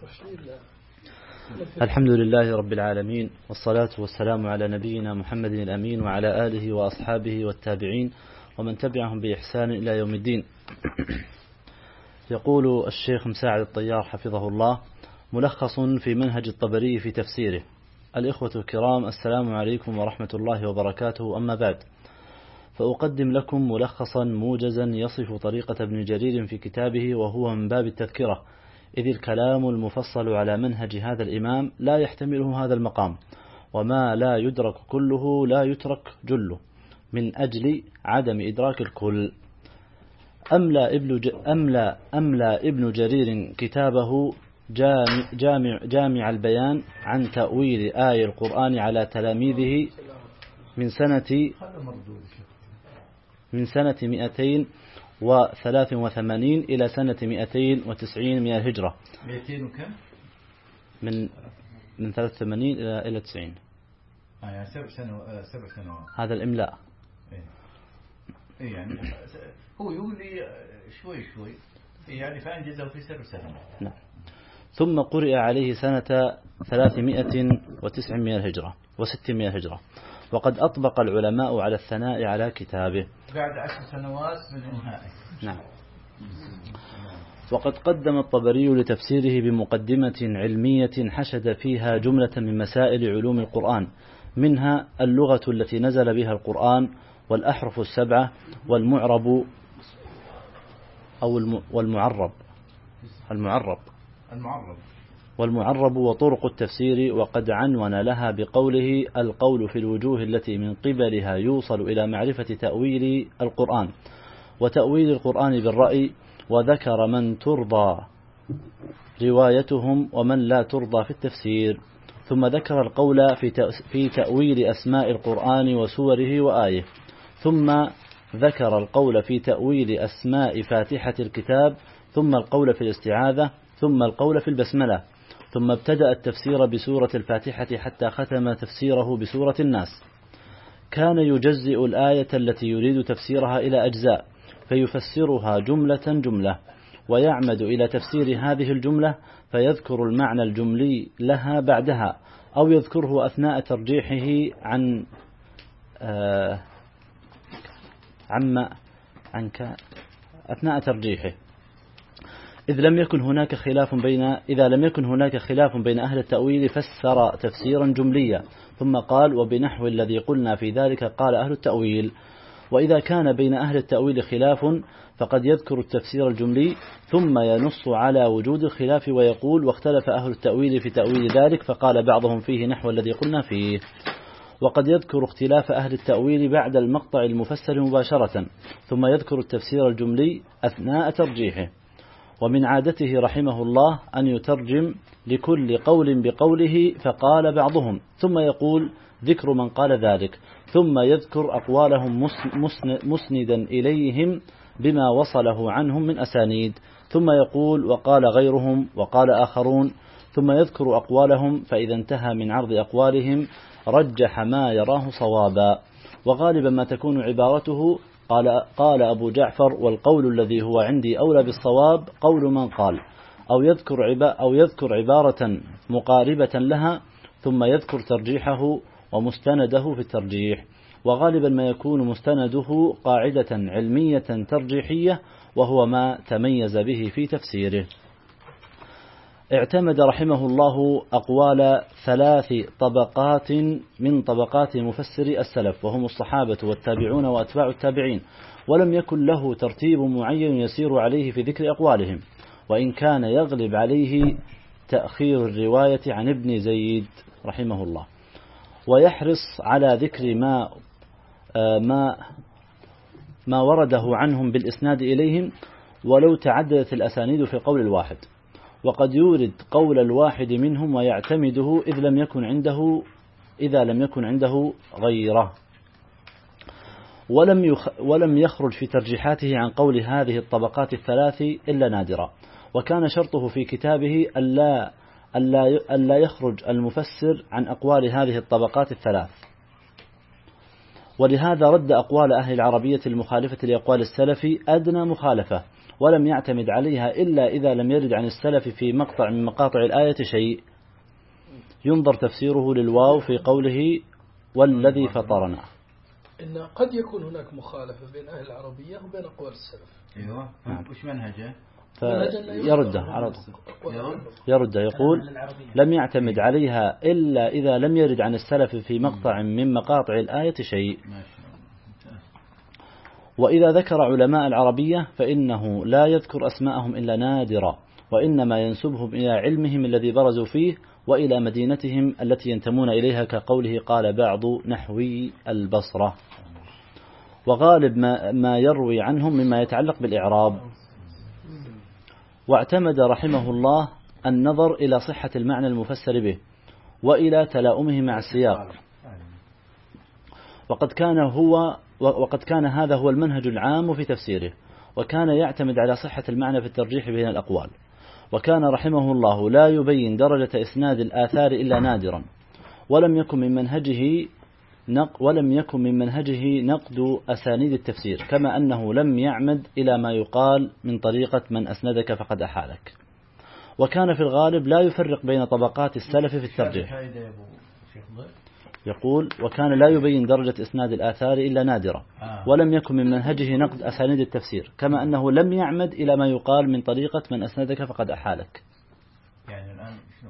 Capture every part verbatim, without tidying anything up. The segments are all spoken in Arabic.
الحمد لله رب العالمين، والصلاة والسلام على نبينا محمد الأمين وعلى آله وأصحابه والتابعين ومن تبعهم بإحسان إلى يوم الدين. يقول الشيخ مساعد الطيار حفظه الله: ملخص في منهج الطبري في تفسيره. الإخوة الكرام، السلام عليكم ورحمة الله وبركاته. أما بعد، فأقدم لكم ملخصا موجزا يصف طريقة ابن جرير في كتابه، وهو من باب التذكرة، إذ الكلام المفصل على منهج هذا الإمام لا يحتمله هذا المقام، وما لا يدرك كله لا يترك جله، من أجل عدم إدراك الكل. أملى ابن, أملى أملى ابن جرير كتابه جامع, جامع, جامع البيان عن تأويل آية القرآن على تلاميذه من سنة من سنة مئتين وثلاث وثمانين إلى سنة مئتين وتسعين من الهجرة. مئتين وكم؟ من من ثلاث وثمانين إلى إلى تسعين. آه يعني سبع سنوات. سبع سنوات. هذا الإملاء. إيه يعني هو يملي شوي شوي، يعني فأنجزه في سبع سنوات. نعم. ثم قرئ عليه سنة ثلاثمائة وتسع من الهجرة وست من الهجرة، وقد أطبق العلماء على الثناء على كتابه بعد عشر سنوات من إنهائه. نعم. وقد قدم الطبري لتفسيره بمقدمة علمية حشد فيها جملة من مسائل علوم القرآن، منها اللغة التي نزل بها القرآن، والأحرف السبعة، والمعرب أو والمعرب المعرب المعرب والمعرب وطرق التفسير، وقد عنون لها بقوله: القول في الوجوه التي من قبلها يوصل إلى معرفة تأويل القرآن، وتأويل القرآن بالرأي، وذكر من ترضى روايتهم ومن لا ترضى في التفسير، ثم ذكر القول في تأويل أسماء القرآن وسوره وآيه، ثم ذكر القول في تأويل أسماء فاتحة الكتاب، ثم القول في الاستعاذة، ثم القول في البسملة، ثم ابتدأ التفسير بسورة الفاتحة حتى ختم تفسيره بسورة الناس. كان يجزئ الآية التي يريد تفسيرها إلى أجزاء فيفسرها جملة جملة، ويعمد إلى تفسير هذه الجملة فيذكر المعنى الجملي لها بعدها، أو يذكره أثناء ترجيحه عن آه عما عنك أثناء ترجيحه، إذ لم يكن هناك خلاف بين إذا لم يكن هناك خلاف بين أهل التأويل فسر تفسيرا جمليا، ثم قال: وبنحو الذي قلنا في ذلك قال أهل التأويل. وإذا كان بين أهل التأويل خلاف فقد يذكر التفسير الجملي ثم ينص على وجود الخلاف ويقول: واختلف أهل التأويل في تأويل ذلك فقال بعضهم فيه نحو الذي قلنا فيه. وقد يذكر اختلاف أهل التأويل بعد المقطع المفسر مباشرة، ثم يذكر التفسير الجملي أثناء ترجيحه. ومن عادته رحمه الله أن يترجم لكل قول بقوله فقال بعضهم، ثم يقول: ذكر من قال ذلك، ثم يذكر أقوالهم مسندا إليهم بما وصله عنهم من أسانيد، ثم يقول: وقال غيرهم، وقال آخرون، ثم يذكر أقوالهم، فإذا انتهى من عرض أقوالهم رجح ما يراه صوابا. وغالبا ما تكون عبارته: قال, قال أبو جعفر، والقول الذي هو عندي أولى بالصواب قول من قال، أو يذكر, عبا أو يذكر عبارة مقاربة لها، ثم يذكر ترجيحه ومستنده في الترجيح. وغالبا ما يكون مستنده قاعدة علمية ترجيحية، وهو ما تميز به في تفسيره. اعتمد رحمه الله أقوال ثلاث طبقات من طبقات مفسر السلف، وهم الصحابة والتابعون وأتباع التابعين، ولم يكن له ترتيب معين يسير عليه في ذكر أقوالهم، وإن كان يغلب عليه تأخير الرواية عن ابن زيد رحمه الله، ويحرص على ذكر ما ما ما ورده عنهم بالإسناد إليهم ولو تعددت الأسانيد في قول الواحد، وقد يورد قول الواحد منهم ويعتمده إذ لم يكن عنده إذا لم يكن عنده غيره، ولم يخ ولم يخرج في ترجيحاته عن قول هذه الطبقات الثلاث إلا نادرا. وكان شرطه في كتابه ألا ألا ألا يخرج المفسر عن أقوال هذه الطبقات الثلاث، ولهذا رد أقوال أهل العربية المخالفة لأقوال السلف أدنى مخالفة، ولم يعتمد عليها إلا إذا لم يرد عن السلف في مقطع من مقاطع الآية شيء ينظر تفسيره للواو في قوله والذي فطرنا. إن قد يكون هناك مخالفة بين أهل العربية وبين أقوال السلف. أيوة. وش منهجه؟ فيرده على يرد يقول لم يعتمد عليها إلا إذا لم يرد عن السلف في مقطع من مقاطع الآية شيء. وإذا ذكر علماء العربية فإنه لا يذكر أسماءهم إلا نادرا، وإنما ينسبهم إلى علمهم الذي برزوا فيه وإلى مدينتهم التي ينتمون إليها، كقوله قال بعض نحوي البصرة. وغالب ما, ما يروي عنهم مما يتعلق بالإعراب. واعتمد رحمه الله النظر إلى صحة المعنى المفسر به وإلى تلاؤمه مع السياق، وقد كان هو وقد كان هذا هو المنهج العام في تفسيره، وكان يعتمد على صحة المعنى في الترجيح بين الأقوال. وكان رحمه الله لا يبين درجة إسناد الآثار إلا نادرا، ولم يكن من منهجه نق ولم يكن من منهجه نقد أسانيد التفسير، كما أنه لم يعمد إلى ما يقال من طريقة من أسندك فقد أحالك. وكان في الغالب لا يفرق بين طبقات السلف في الترجيح. يقول وكان لا يبين درجة إسناد الآثار إلا نادرا، ولم يكن من منهجه نقد أسانيد التفسير، كما أنه لم يعمد إلى ما يقال من طريقة من أسندك فقد أحالك. يعني الآن شنو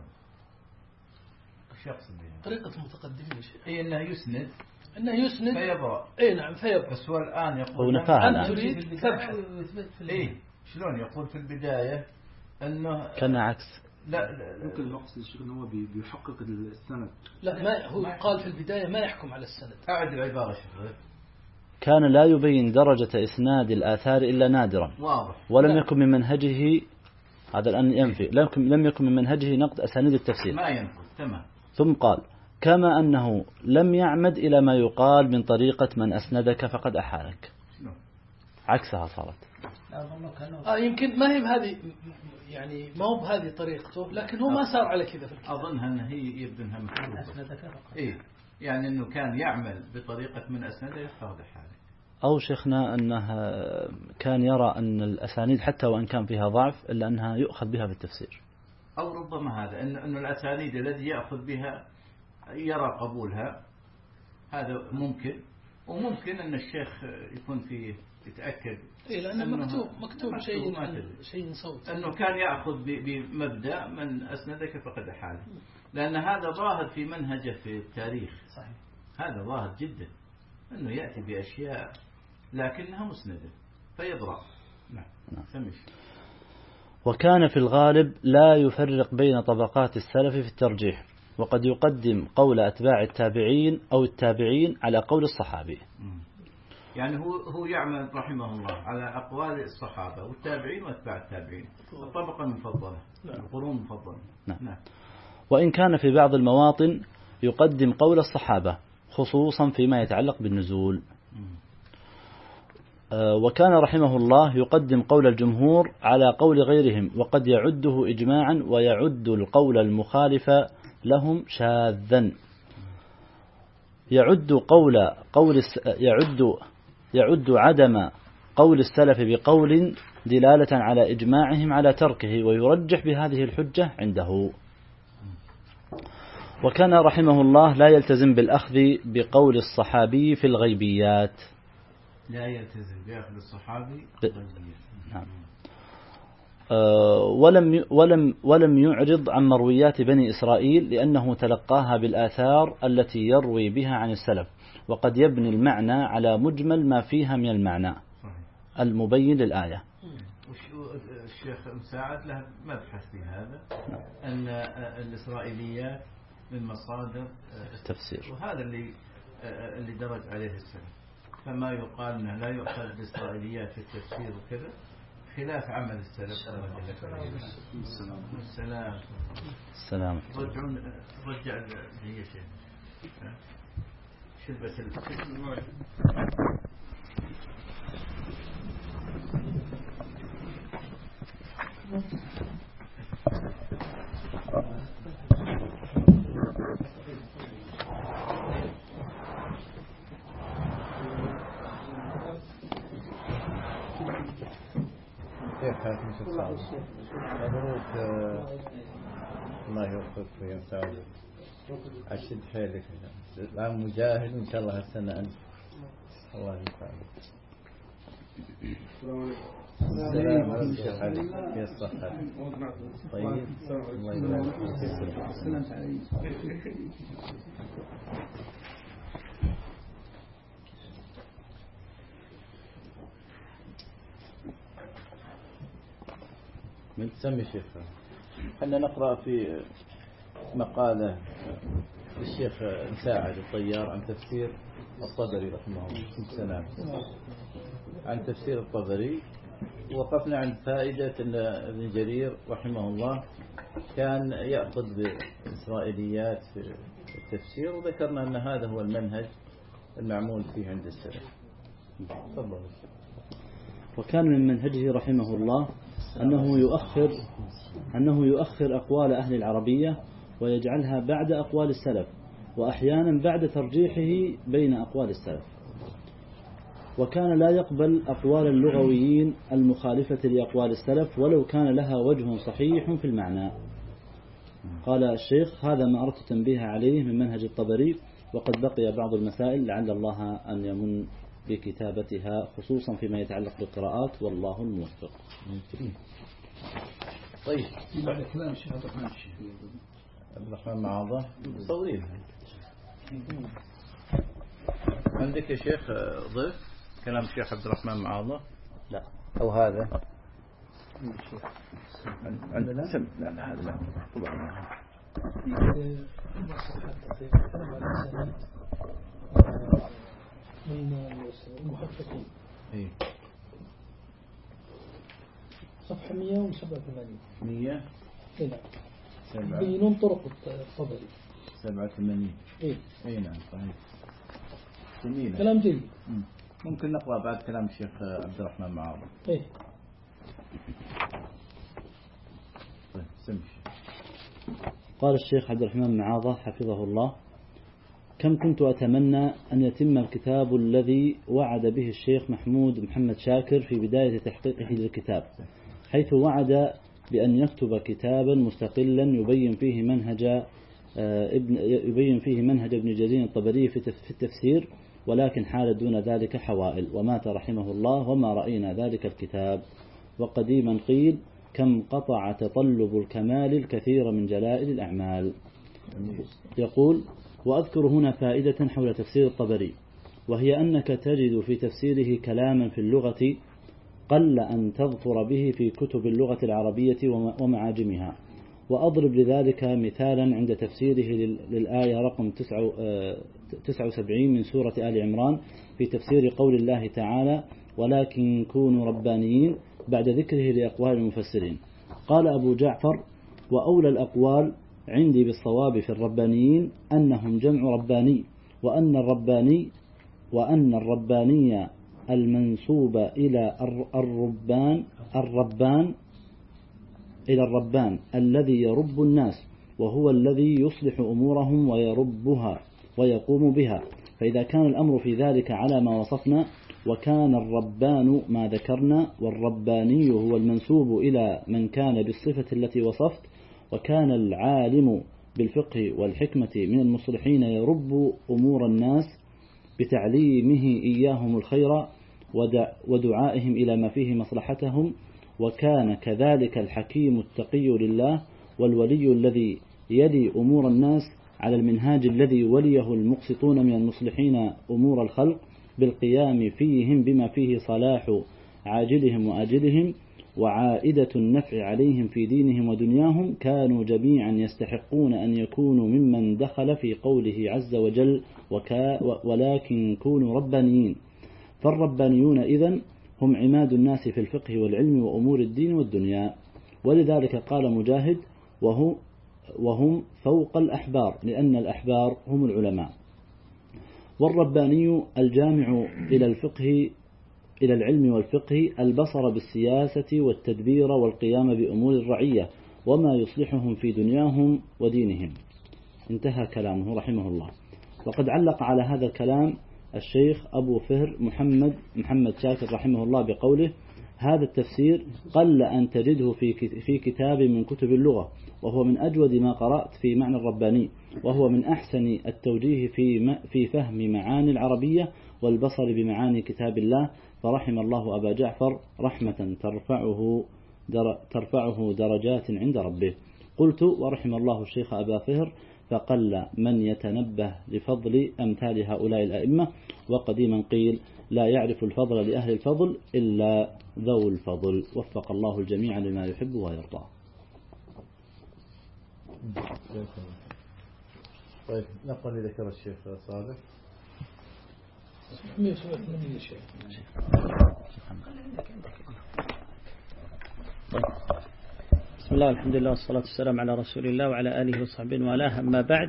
الشخص طريقة المتقدمين أي أنه يسند أنه يسند فيبرأ. أي نعم فيبرأ. بس هو الآن يقول أنت تريد تبحث. إيه شلون يقول في البداية أنه كان عكس. لا, لا ممكن المقصد الشيخ أنه هو بيحقق السند. لا ما هو قال في البداية ما يحكم على السند. أعد العبارة شيخ. كان لا يبين درجة إسناد الآثار إلا نادرا، واضح. ولم يكن من منهجه هذا الآن ينفي لم يكن من منهجه نقد أسانيد التفسير. ما ينفي. تمام. ثم قال كما أنه لم يعمد إلى ما يقال من طريقة من أسندك فقد أحالك. عكسها صارت. آه يمكن ما هي بهذه يعني ما هو بهذه طريقته، لكن هو ما صار على كذا في الكتاب. أظنها أن هي يبدو أنها مفروضة. إيه يعني أنه كان يعمل بطريقة من أسندك فقد أحالك. أو شيخنا أنه كان يرى أن الأسانيد حتى وإن كان فيها ضعف إلا أنها يؤخذ بها في التفسير. أو ربما هذا أن أن الأسانيد الذي يأخذ بها يرى قبولها، هذا ممكن. وممكن أن الشيخ يكون فيه يتأكد. إيه لأنه مكتوب مكتوب شيء شيء صوت أنه كان يأخذ بمبدأ من أسندك فقد أحاله، لأن هذا ظاهر في منهجه في التاريخ. صحيح. هذا ظاهر جدا أنه يأتي بأشياء لكنها مسندة فيبرأ. نعم. سمش. وكان في الغالب لا يفرق بين طبقات السلف في الترجيح، وقد يقدم قول أتباع التابعين أو التابعين على قول الصحابي. يعني هو هو يعمل رحمه الله على أقوال الصحابة والتابعين وأتباع التابعين، الطبقة المفضلة، القرون المفضلة. نعم. نعم. وإن كان في بعض المواطن يقدم قول الصحابة خصوصا فيما يتعلق بالنزول. وكان رحمه الله يقدم قول الجمهور على قول غيرهم، وقد يعده إجماعا ويعد القول المخالف لهم شاذا. يعد قول قول يعد يعد عدم قول السلف بقول دلالة على إجماعهم على تركه، ويرجح بهذه الحجة عنده. وكان رحمه الله لا يلتزم بالأخذ بقول الصحابي في الغيبيات. لا يلتزم بأخذ الصحابي في الغيبيات. نعم. ولم ولم ولم يعرض عن مرويات بني إسرائيل لأنه تلقاها بالآثار التي يروي بها عن السلف، وقد يبني المعنى على مجمل ما فيها من المعنى المبين للآية. الشيخ مساعد له مبحث في هذا، أن الإسرائيليات من مصادر التفسير، وهذا اللي اللي درج عليه السلف. فما يقال أنه لا يؤخذ بالإسرائيليات في التفسير وكذا خلاف عمل السلف. السلام السلام السلام رجعون رجع هي شيء شو بس مبروك الله يوفقك ويسعدك أشد حيلك الآن مجاهد وإن شاء الله هالسنة أنت الله يسعدك. السلام عليكم شيخ علي كيف صحتك؟ طيب الله يبارك فيك. من تسمي شيخ خلنا نقرأ في مقالة للشيخ مساعد الطيار عن تفسير الطبري رحمه الله السلام عن تفسير الطبري. وقفنا عند فائدة أن ابن جرير رحمه الله كان يأخذ بإسرائيليات في التفسير، وذكرنا أن هذا هو المنهج المعمول فيه عند السلف. تفضل. وكان من منهجه رحمه الله أنه يؤخر أنه يؤخر أقوال أهل العربية ويجعلها بعد أقوال السلف، وأحيانا بعد ترجيحه بين أقوال السلف. وكان لا يقبل أقوال اللغويين المخالفة لأقوال السلف ولو كان لها وجه صحيح في المعنى. قال الشيخ: هذا ما أردت تنبيه عليه من منهج الطبري، وقد بقي بعض المسائل لعل الله أن يمن بكتابتها خصوصا فيما يتعلق بالقراءات، والله الموفق. طيب بعد كلام الشيخ عبد الرحمن الشيخ عبد الرحمن معاضة صورين. عندك يا شيخ ضيف كلام الشيخ عبد الرحمن معاضة؟ لا. أو هذا عندنا سم لا لا هذا لا طبعا من المحققين. إيه. صفحة مئة وسبعة وثمانين. مئة. إيه نعم. يبينون طرق الطبري. سبعة وثمانين. إيه. إيه نعم صحيح. جميل. كلام جيد. ممكن نقرأ بعد كلام الشيخ عبد الرحمن معاضة. إيه. طيب سمش. قال الشيخ عبد الرحمن معاضة حفظه الله: كم كنت أتمنى أن يتم الكتاب الذي وعد به الشيخ محمود محمد شاكر في بداية تحقيقه للكتاب، حيث وعد بأن يكتب كتابا مستقلا يبين فيه منهج ابن يبين فيه منهج ابن جرير الطبري في التفسير، ولكن حال دون ذلك حوائل، ومات رحمه الله وما رأينا ذلك الكتاب. وقديما قيل: كم قطع تطلب الكمال الكثير من جلائل الأعمال. يقول: وأذكر هنا فائدة حول تفسير الطبري، وهي أنك تجد في تفسيره كلاما في اللغة قل أن تظفر به في كتب اللغة العربية ومعاجمها. وأضرب لذلك مثالا عند تفسيره للآية رقم تسعة وسبعين من سورة آل عمران في تفسير قول الله تعالى: ولكن كونوا ربانيين، بعد ذكره لأقوال المفسرين. قال أبو جعفر: وأولى الأقوال عندي بالصواب في الربانيين أنهم جمع رباني، وأن الرباني وأن الرباني المنسوب إلى الربان الربان إلى الربان الذي يرب الناس، وهو الذي يصلح أمورهم ويربها ويقوم بها. فإذا كان الأمر في ذلك على ما وصفنا، وكان الربان ما ذكرنا، والرباني هو المنسوب إلى من كان بالصفة التي وصفت، وكان العالم بالفقه والحكمة من المصلحين يرب أمور الناس بتعليمه إياهم الخير ودعائهم إلى ما فيه مصلحتهم، وكان كذلك الحكيم التقي لله والولي الذي يلي أمور الناس على المنهاج الذي وليه المقسطون من المصلحين أمور الخلق، بالقيام فيهم بما فيه صلاح عاجلهم وآجلهم وعائدة النفع عليهم في دينهم ودنياهم. كانوا جميعا يستحقون أن يكونوا ممن دخل في قوله عز وجل: ولكن كونوا ربانيين. فالربانيون إذن هم عماد الناس في الفقه والعلم وأمور الدين والدنيا. ولذلك قال مجاهد: وهو وهم فوق الأحبار، لأن الأحبار هم العلماء. والرباني الجامع إلى الفقه إلى العلم والفقه البصر بالسياسة والتدبير والقيام بأمور الرعية وما يصلحهم في دنياهم ودينهم. انتهى كلامه رحمه الله. وقد علق على هذا الكلام الشيخ أبو فهر محمد محمد شاكر رحمه الله بقوله: هذا التفسير قل أن تجده في كتاب من كتب اللغة، وهو من أجود ما قرأت في معنى الرباني، وهو من أحسن التوجيه في في فهم معاني العربية والبصر بمعاني كتاب الله، فرحم الله أبا جعفر رحمة ترفعه در ترفعه درجات عند ربه. قلت ورحم الله الشيخ أبا فهر، فقل من يتنبه لفضل أمثال هؤلاء الأئمة، وقديما قيل لا يعرف الفضل لأهل الفضل إلا ذو الفضل. وفق الله الجميع لما يحب ويرضى. طيب نقل اللي ذكر الشيخ صالح. بسم الله والحمد لله والصلاة والسلام على رسول الله وعلى آله وصحبه وآله. أما بعد،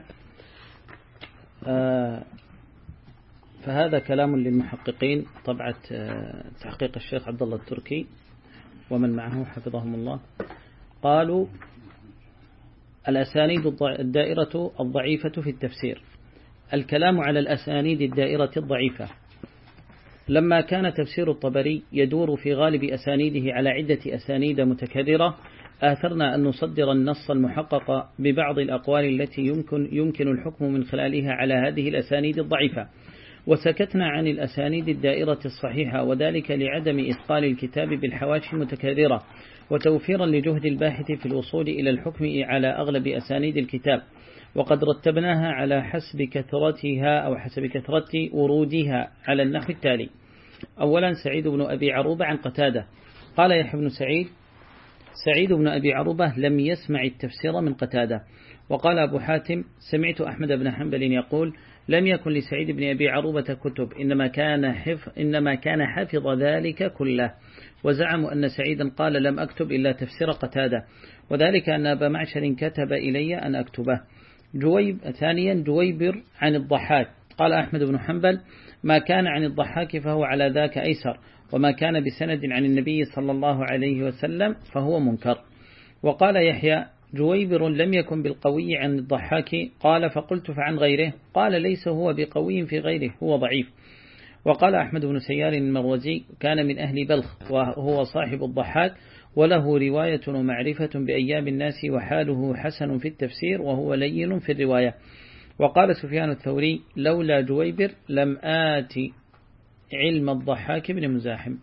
آه فهذا كلام للمحققين، طبعة آه تحقيق الشيخ عبد الله التركي ومن معه حفظهم الله. قالوا الأسانيد الدائرة الضعيفة في التفسير. الكلام على الأسانيد الدائرة الضعيفة. لما كان تفسير الطبري يدور في غالب أسانيده على عدة أسانيد متكررة، آثرنا أن نصدر النص المحقق ببعض الأقوال التي يمكن, يمكن الحكم من خلالها على هذه الأسانيد الضعيفة، وسكتنا عن الأسانيد الدائرة الصحيحة، وذلك لعدم إثقال الكتاب بالحواشي المتكررة، وتوفيرا لجهد الباحث في الوصول إلى الحكم على أغلب أسانيد الكتاب. وقد رتبناها على حسب كثرتها أو حسب كثرة ورودها على النحو التالي. أولا سعيد بن أبي عروبة عن قتادة. قال يحيى بن سعيد: سعيد بن أبي عروبة لم يسمع التفسير من قتادة. وقال أبو حاتم: سمعت أحمد بن حنبل يقول: لم يكن لسعيد بن أبي عروبة كتب، إنما كان حفظ, إنما كان حفظ ذلك كله. وزعموا أن سعيدا قال: لم أكتب إلا تفسير قتادة، وذلك أن أبا معشر كتب إلي أن أكتبه. جويب ثانيا جويبر عن الضحاك. قال أحمد بن حنبل: ما كان عن الضحاك فهو على ذاك أيسر، وما كان بسند عن النبي صلى الله عليه وسلم فهو منكر. وقال يحيى: جويبر لم يكن بالقوي عن الضحاك. قال: فقلت: فعن غيره؟ قال: ليس هو بقوي في غيره، هو ضعيف. وقال أحمد بن سيار المروزي: كان من أهل بلخ، وهو صاحب الضحاك، وله رواية ومعرفة بأيام الناس، وحاله حسن في التفسير، وهو لين في الرواية. وقال سفيان الثوري: لولا جويبر لم آتي علم الضحاك بن مزاحم.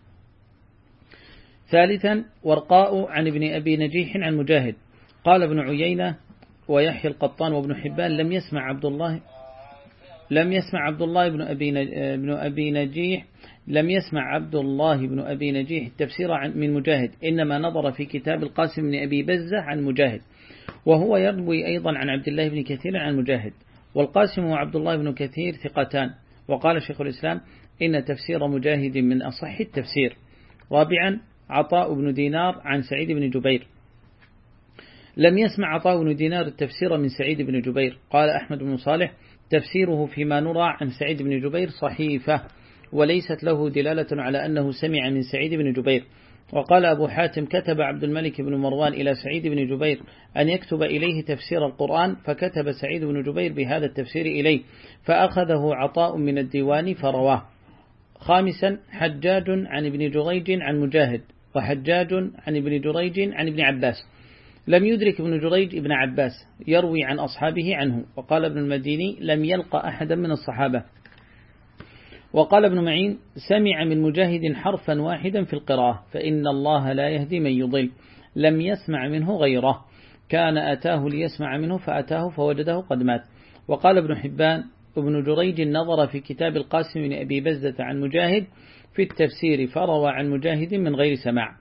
ثالثا ورقاء عن ابن أبي نجيح عن مجاهد. قال ابن عيينة ويحيى القطان وابن حبان: لم يسمع عبد الله لم يسمع عبد الله بن أبي بن أبي نجيح لم يسمع عبد الله بن أبي نجيح التفسير من مجاهد، إنما نظر في كتاب القاسم بن أبي بزة عن مجاهد، وهو يروي أيضا عن عبد الله بن كثير عن مجاهد. والقاسم وعبد الله بن كثير ثقتان. وقال شيخ الإسلام: إن تفسير مجاهد من أصح التفسير. رابعا عطاء بن دينار عن سعيد بن جبير. لم يسمع عطاء بن دينار التفسير من سعيد بن جبير. قال أحمد بن صالح: تفسيره فيما نرى عن سعيد بن جبير صحيفة، وليست له دلالة على أنه سمع من سعيد بن جبير. وقال أبو حاتم: كتب عبد الملك بن مروان إلى سعيد بن جبير أن يكتب إليه تفسير القرآن، فكتب سعيد بن جبير بهذا التفسير إليه، فأخذه عطاء من الديوان فرواه. خامسا حجاج عن ابن جريج عن مجاهد، وحجاج عن ابن جريج عن ابن عباس. لم يدرك ابن جريج ابن عباس، يروي عن أصحابه عنه. وقال ابن المديني: لم يلقى أحدا من الصحابة. وقال ابن معين: سمع من مجاهد حرفا واحدا في القراءة، فإن الله لا يهدي من يضل. لم يسمع منه غيره، كان أتاه ليسمع منه فأتاه فوجده قد مات. وقال ابن حبان: ابن جريج نظر في كتاب القاسم بن أبي بزة عن مجاهد في التفسير، فروى عن مجاهد من غير سماع.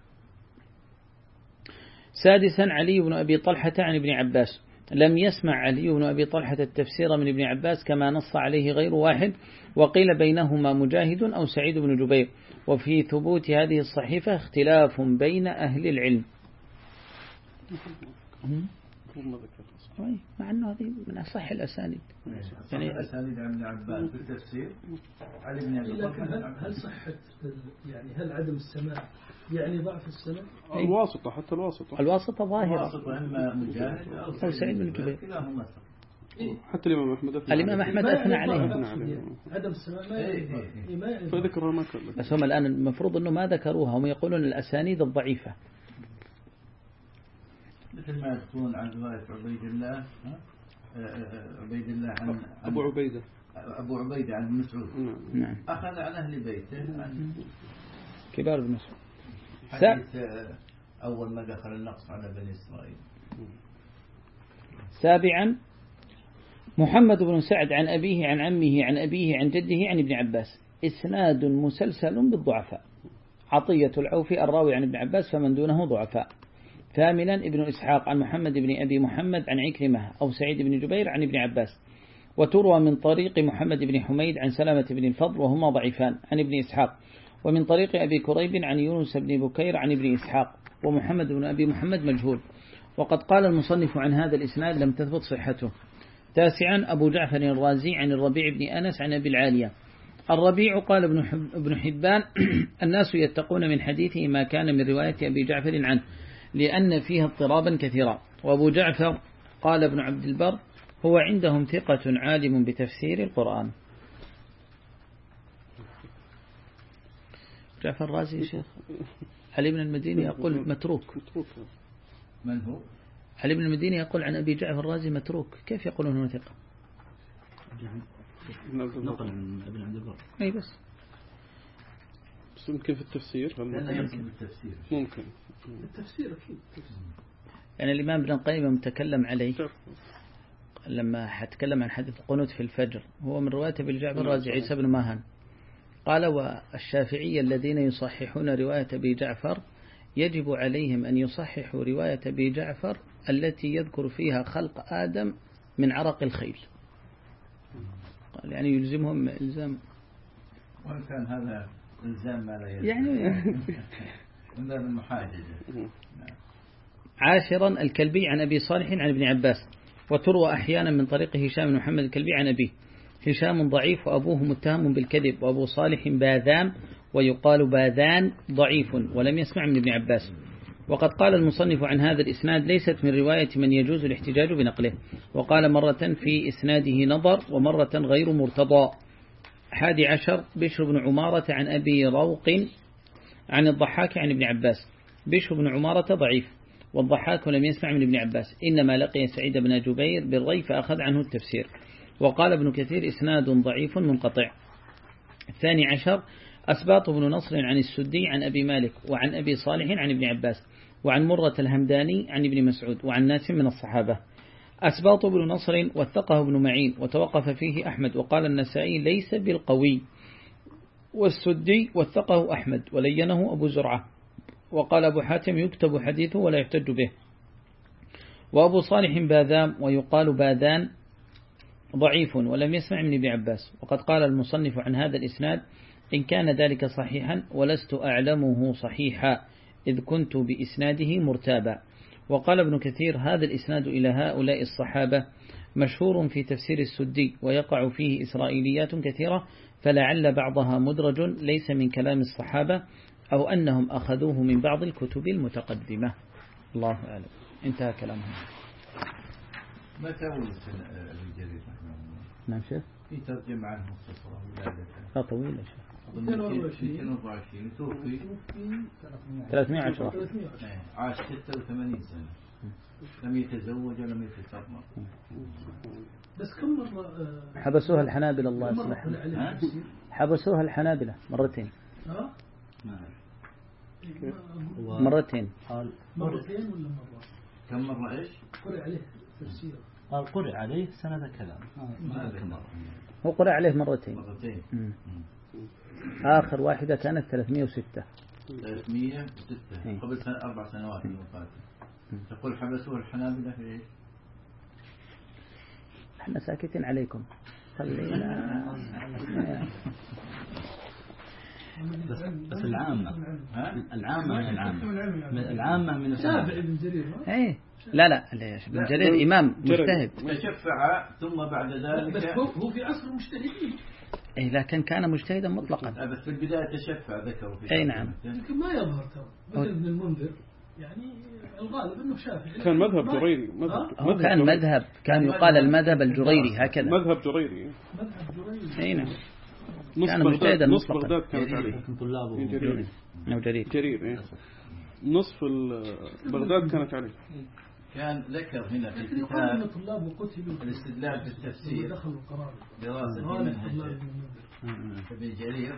سادسا علي بن أبي طلحة عن ابن عباس. لم يسمع علي بن أبي طلحة التفسير من ابن عباس كما نص عليه غير واحد، وقيل بينهما مجاهد أو سعيد بن جبير. وفي ثبوت هذه الصحيفة اختلاف بين أهل العلم. مع أنه هذه من أصح الأسانيد، يعني الأسانيد عن ابن عباس في التفسير علي بن أبي طلحة. هل صحت يعني هل عدم السماع يعني ضعف السند؟ الواسطة، حتى الواسطة الواسطة ظاهرة. الواسطة إما مجاهد أو سعيد بن جبير. حتى الإمام أحمد الإمام أحمد أثنى عليه عدم السماع ما فذكرها ما كان. بس هم الآن المفروض أنه ما ذكروها، هم يقولون الأسانيد الضعيفة مثل ما يكون عن رواية عبيد الله عبيد الله عن أبو عبيدة أبو عبيدة عن مسعود. نعم. أخذ عن أهل بيته عن كبار ابن مسعود. حديث أول ما دخل النقص على بني إسرائيل. سابعا محمد بن سعد عن أبيه عن عمه عن أبيه عن جده عن ابن عباس، إسناد مسلسل بالضعفاء. عطية العوفي الراوي عن ابن عباس فمن دونه ضعفاء. ثامنا ابن إسحاق عن محمد بن أبي محمد عن عكرمة أو سعيد بن جبير عن ابن عباس. وتروى من طريق محمد بن حميد عن سلامة بن الفضل وهما ضعيفان عن ابن إسحاق. ومن طريق أبي كريب عن يونس بن بكير عن ابن إسحاق. ومحمد بن أبي محمد مجهول. وقد قال المصنف عن هذا الإسناد لم تثبت صحته. تاسعا أبو جعفر الرازي عن الربيع بن أنس عن أبي العالية. الربيع قال ابن حبان الناس يتقون من حديثه ما كان من رواية أبي جعفر عنه لأن فيها اضطرابا كثيرا. وأبو جعفر قال ابن عبد البر هو عندهم ثقة عالم بتفسير القرآن. جعفر الرازي شيخ علي بن المديني يقول متروك. من هو؟ علي بن المديني يقول عن أبي جعفر الرازي متروك، كيف يقولون هو ثقة؟ نقل عن ابن عبد البر. أي بس بس ممكن في التفسير. لا يمكن بالتفسير. ممكن التفسير أكيد. يعني الإمام ابن القيم متكلم عليه لما حتكلم عن حديث القنوت في الفجر، هو من رواية أبي جعفر الرازي عيسى بن ماهن. قال والشافعية الذين يصححون رواية أبي جعفر يجب عليهم أن يصححوا رواية أبي جعفر التي يذكر فيها خلق آدم من عرق الخيل. قال يعني يلزمهم إلزام، وإن كان هذا إلزام ما لا يلزم يعني من باب المحاججة. عاشرا الكلبي عن أبي صالح عن ابن عباس. وتروى أحيانا من طريق هشام بن محمد الكلبي عن أبيه. هشام ضعيف وأبوه متهم بالكذب، وأبو صالح باذام ويقال باذان ضعيف ولم يسمع من ابن عباس. وقد قال المصنف عن هذا الإسناد ليست من رواية من يجوز الاحتجاج بنقله، وقال مرة في إسناده نظر ومرة غير مرتضى. حادي عشر بشر بن عمارة عن أبي روق عن الضحاك عن ابن عباس. بشر بن عمارة ضعيف والضحاك لم يسمع من ابن عباس، إنما لقي سعيد بن جبير بالري فأخذ عنه التفسير. وقال ابن كثير إسناد ضعيف منقطع. الثاني عشر أسباط بن نصر عن السدي عن أبي مالك وعن أبي صالح عن ابن عباس وعن مرة الهمداني عن ابن مسعود وعن ناس من الصحابة. أسباط بن نصر وثقه ابن معين وتوقف فيه أحمد، وقال النسائي ليس بالقوي. والسدي وثقه أحمد ولينه أبو زرعة، وقال أبو حاتم يكتب حديثه ولا يحتج به. وأبو صالح باذام ويقال باذان ضعيف ولم يسمع من ابن عباس. وقد قال المصنف عن هذا الإسناد إن كان ذلك صحيحا ولست أعلمه صحيحا إذ كنت بإسناده مرتابا. وقال ابن كثير هذا الإسناد إلى هؤلاء الصحابة مشهور في تفسير السدي ويقع فيه إسرائيليات كثيرة، فلعل بعضها مدرج ليس من كلام الصحابة أو أنهم أخذوه من بعض الكتب المتقدمة. الله أعلم. انتهى كلامهم. ما تقول ابن جرير رحمه الله؟ نعم شيخ. في ترجمة عنه مختصرة ولادته. لا طويلة شيخ. مئتين وأربعين توفي ثلاثمائة وعشرة. عاش ستة وثمانين سنة، لم يتزوج ولم يتسرمى. بس كم مرة حبسوها الحنابلة الله يصلح. حبسوها الحنابلة مرتين. ها؟ مرتين. قال مرتين ولا مرة؟ كم مرة إيش؟ قرأ عليه تفسير. قال قرأ عليه سنة كلام. هو قرأ عليه مرتين. مرتين. آخر واحدة كانت ثلاثمائة وستة. ثلاثمائة وستة قبل سنة أربع سنوات من وفاته. تقول حبسوه الحنابلة في إيش؟ احنا ساكتين عليكم. خلينا. بس, بس العامة العامة من العامة العامة من تابع ابن جرير. ايه لا لا ليش ابن جرير إمام مجتهد تشفع ثم بعد ذلك. بس هو في عصر المجتهدين. إيه لكن كان مجتهدا مطلقا. بس في البداية تشفع ذكروا فيه. أي نعم. لكن ما يظهر ترى. مثل ابن المنذر يعني الغالب أنه شافعي كان مذهب جريري مذهب هو كان مذهب كان يقال المذهب الجريري هكذا مذهب جريري مذهب جريري. أي نعم. نص كان بغداد مجتهدا نص مطلقا. بغداد كانت عليه لكن طلابه جرير أو جرير جرير إيه. نصف ال- بغداد كانت عليه. كان ذكر هنا في لكن يقال أن كتاب طلابه قتلوا الاستدلال في التفسير دخلوا القرار دراسة غالب منهج طلاب المنذر. ابن جرير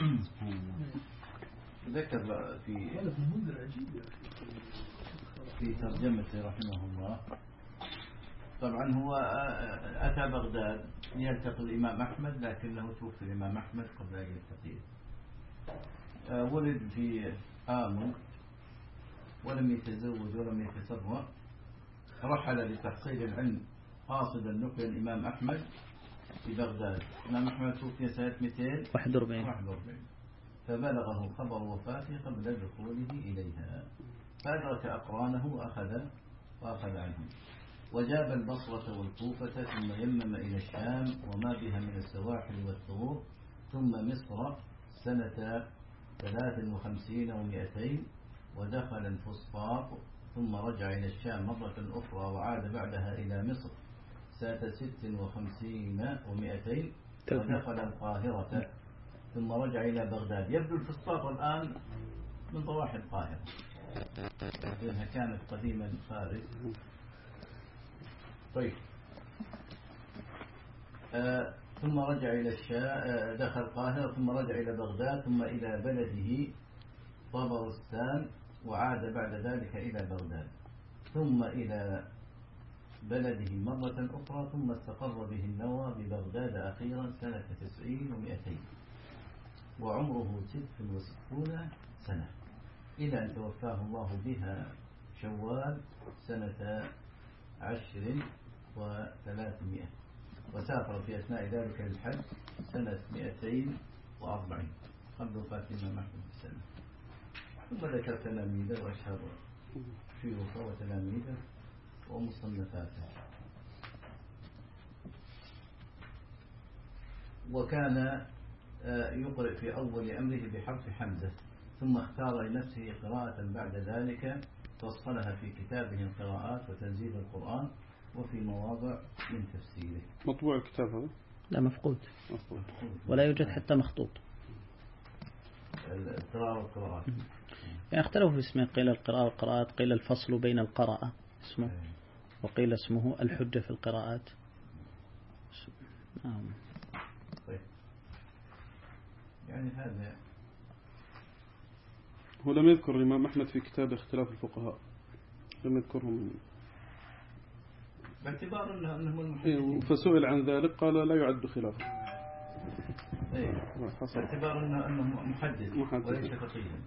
ذكر في غالب المنذر عجيب يا أخي. في ترجمته رحمه الله. طبعا هو أتى بغداد يلتقي الإمام أحمد، لكنه توفي الإمام أحمد قبل أن يلتقيه. ولد في آمل ولم يتزوج ولم يتسرع. رحل لتحصيل العلم قاصدا لقي الإمام أحمد في بغداد. الإمام أحمد توفي سنة مئتين واحد وأربعين. فبلغه خبر وفاته قبل دخوله إليها، فأدرك أقرانه وأخذ وأخذ عنهم، وجاب البصرة والكوفة، ثم يمم إلى الشام وما بها من السواحل والثغور، ثم مصر سنة ثلاث وخمسين ومئتين، ودخل الفسطاط، ثم رجع إلى الشام مرة أخرى وعاد بعدها إلى مصر سنة ست وخمسين ومئتين، ودخل القاهرة، ثم رجع إلى بغداد. يبدو الفسطاط الآن من ضواحي القاهرة لأنها كانت قديما خارج. طيب آه ثم رجع إلى الشام، آه دخل القاهرة، ثم رجع إلى بغداد، ثم إلى بلده طبرستان، وعاد بعد ذلك إلى بغداد، ثم إلى بلده مرة أخرى، ثم استقر به النوى ببغداد أخيرا سنة تسعين ومئتين، وعمره ست وستون سنة، إلى أن توفاه الله بها شوال سنة عشر وثلاثمائة، وسافر في أثناء ذلك الحج سنة مئتين وأربعين قبل وفاة الإمام أحمد بسنة. ثم ذكر تلاميذه وأشهر شيوخه وتلاميذه ومصنفاته. وكان يقرأ في أول أمره بحرف حمزة، ثم اختار لنفسه قراءة بعد ذلك فصلها في كتابه القراءات وتنزيل القرآن، وفي مواضع من تفسيره. مطبوع الكتاب هذا؟ لا مفقود، مفقود. ولا يوجد حتى مخطوط. القراءة والقراءات يعني اختلفوا في اسمه، قيل القراءة والقراءات، قيل الفصل بين القراءة اسمه، وقيل اسمه الحجة في القراءات. نعم. طيب يعني هذا هو لم يذكر الإمام أحمد في كتاب اختلاف الفقهاء، لم يذكرهم باعتبار أنه أنهم المحدثين. إيه، فسئل عن ذلك قال لا يعد خلافه. إيه، باعتبار أنه أنه محدث وليس فقيها.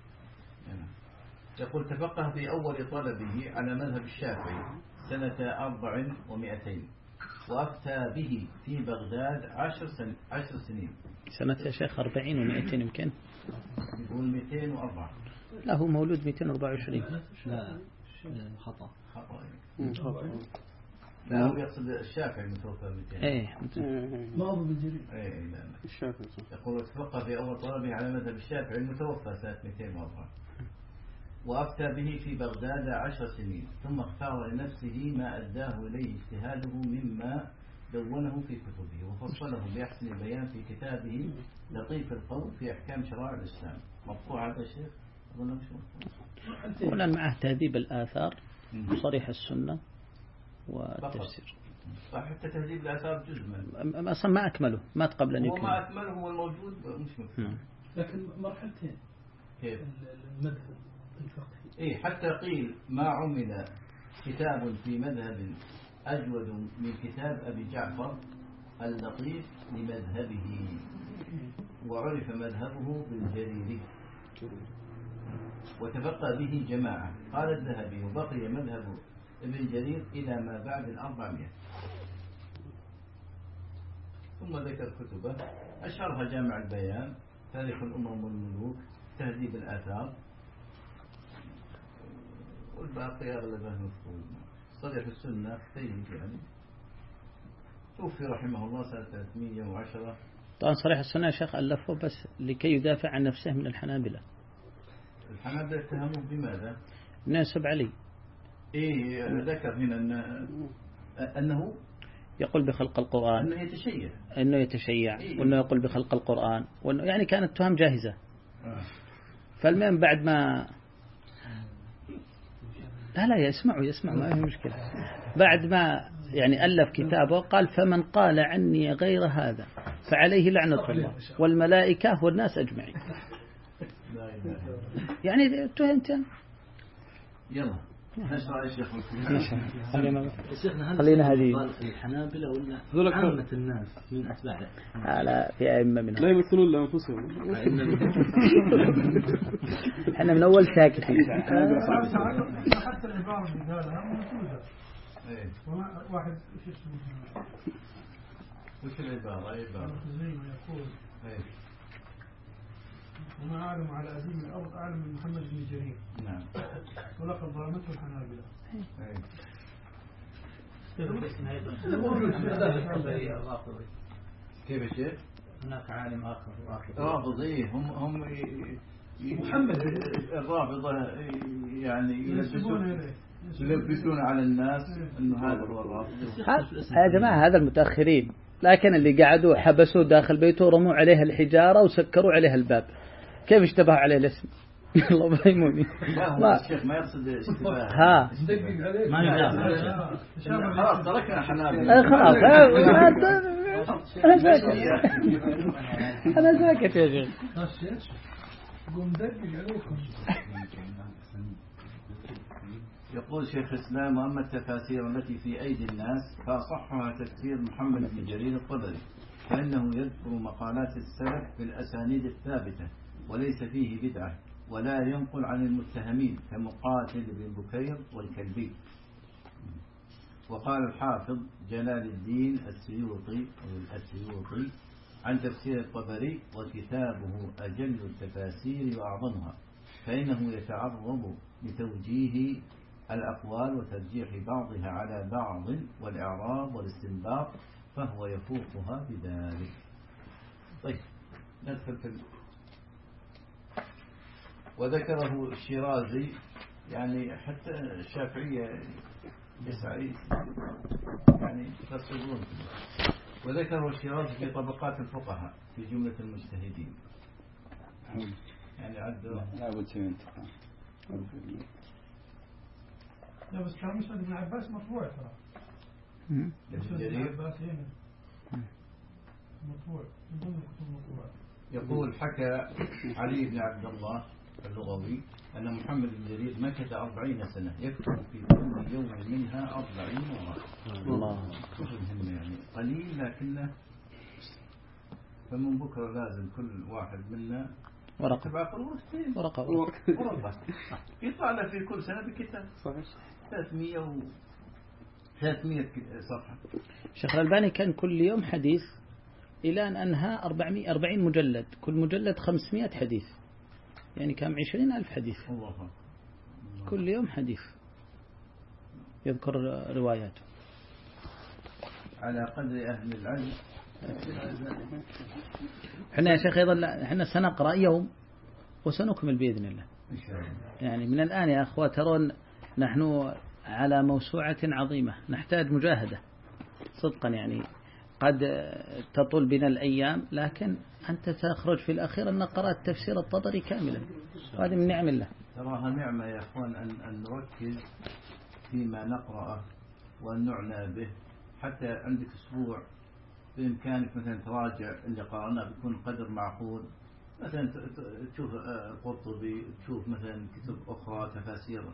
يقول تفقه في أول طلبه على مذهب الشافعي سنة أربع ومئتين، وأفتى به في بغداد عشر سن عشر سنين. سنة يا شيخ أربعين ومئتين يمكن. يقول مئتين وأربعة. لا هو مولود مئتين وأربعة وعشرين. لا خطأ. خطأ. خطأ. لا هو يقصد الشافعي المتوفى مئتين. إيه. ما هو بالجرير. إيه لا. الشافعي. يقول تفقه في أول طلبه على مذهب الشافعي المتوفى سنة مئتين وأربعة، وأفتى به في بغداد عشر سنين، ثم اختار لنفسه ما أداه إليه اجتهاده مما دونه في كتبه، وفصله بأحسن البيان في كتابه لطيف القول في أحكام شرائع الإسلام. مطبوع هذا الشيخ؟ أظن مش مطبوع. هنا معه تهذيب الآثار وصريح السنة والتفسير. صح، حتى تهذيب الآثار جزء منه. أصلا ما أكمله، مات قبل أن هو يكمل. ما أكمله، هو الموجود مش مكمل. لكن مرحلتين. كيف؟ المذهب الفقهي. إيه، حتى قيل ما عمل كتاب في مذهب أجود من كتاب أبي جعفر اللطيف لمذهبه، وعرف مذهبه بالجريري، وتبقى به جماعة. قال الذهبي وبقي مذهب ابن جرير إلى ما بعد الأربعمائة. ثم ذكر كتبه أشهرها جامع البيان، تاريخ الأمم والملوك، تهذيب الآثار، والباقي أغلبه مفقود. صريح السنة سيد يعني، توفي رحمه الله سنة ثلاثمائة وعشرة. طبعا صريح السنة يا شيخ ألفه بس لكي يدافع عن نفسه من الحنابلة. الحنابلة اتهموه بماذا؟ ناسب علي. إيه ذكر هنا أن أنه يقول بخلق القرآن، أنه يتشيع أنه يتشيع إيه؟ وأنه يقول بخلق القرآن، وأنه يعني كانت تهم جاهزة. آه. فالمهم بعد ما لا لا يسمعوا يسمعوا ما في مشكلة. بعد ما يعني ألف كتابه قال فمن قال عني غير هذا فعليه لعنة الله والملائكة والناس أجمعين. يعني تهمت. يلا نشرح يا شيخ. خلينا هذه الحنابلة ولا عامة الناس من أتباعه؟ لا في أئمة منهم لا يمثلون لأنفسهم. احنا من أول ساكتين. حتى العبارة اللي قالها موجودة. واحد شو اسمه وش العبارة؟ عبارة زي ما يقول وما أعلم على أديم الأرض أعلم من محمد بن جرير. نعم. ولقد ظلمته الحنابلة. كيف الشيء؟ هناك عالم آخر رافضي هم هم محمد الرافضة يعني يلبسون يلبسون على الناس إنه هذا هو الرافض. يا جماعة هذا المتأخرين، لكن اللي قعدوا حبسوه داخل بيته ورموا عليها الحجارة وسكروا عليها الباب. كيف اشتبه عليه الاسم؟ الله يفهموني. لا الشيخ ما يقصد اشتباه. ها. ما يعرف. خلاص تركنا حنابلة. خلاص. أنا ساكت. أنا ساكت يا شيخ. قوم دقق عليكم. يقول شيخ الإسلام وأما التفاسير التي في أيدي الناس فأصحها تفسير محمد بن جرير الطبري، فإنه يذكر مقالات السلف بالأسانيد الثابتة وليس فيه بدعة، ولا ينقل عن المتهمين كمقاتل بن بكير والكلبي. وقال الحافظ جلال الدين السيوطي السيوطي عن تفسير الطبري وكتابه أجل التفاسير وأعظمها، فإنه يتعرض لتوجيه الأقوال وترجيح بعضها على بعض والإعراب والاستنباط، فهو يفوقها بذلك. طيب ندخل في وذكره الشيرازي، يعني حتى الشافعية يسعى يعني تصورون، وذكره الشيرازي في طبقات الفقهاء في جملة المجتهدين، يعني عدوا لا بد سمين. لا بس كلام مسعود بن عباس مرفوع ترى. مسعود بن عباس هنا مرفوع من ضمن الكتب المرفوعة. يقول حكى علي بن عبد الله اللغوي أن محمد بن جرير مكث أربعين سنة يكتب في كل يوم منها أربعين ورقة. الله. مهمة يعني قليل لكنه، فمن بكرة لازم كل واحد منا ورقة ورقتين ورقة ورقة يطلع له في كل سنة بكتاب. صحيح. ثلاثمية و ثلاثمية صفحة. الشيخ الألباني كان كل يوم حديث إلى أن أنهى أربعمائة وأربعين مجلد، كل مجلد خمسمائة حديث، يعني كم عشرين ألف حديث. الله. كل يوم حديث يذكر رواياته على قدر أهل العلم. احنا يا شيخ أيضا احنا سنقرأ يوم وسنكمل بإذن الله إن شاء الله. يعني من الآن يا أخوة ترون نحن على موسوعة عظيمة، نحتاج مجاهدة صدقا، يعني قد تطول بنا الأيام لكن أنت تخرج في الأخير أن قرأت تفسير الطبري كاملا، هذه من نعم الله. تراها نعمة يا أخوان أن, أن نركز فيما نقرأه وأن نعنى به، حتى عندك أسبوع بإمكانك مثلا تراجع اللي قرأناه بيكون قدر معقول، مثلا تشوف القرطبي، تشوف مثلا كتب أخرى تفاسير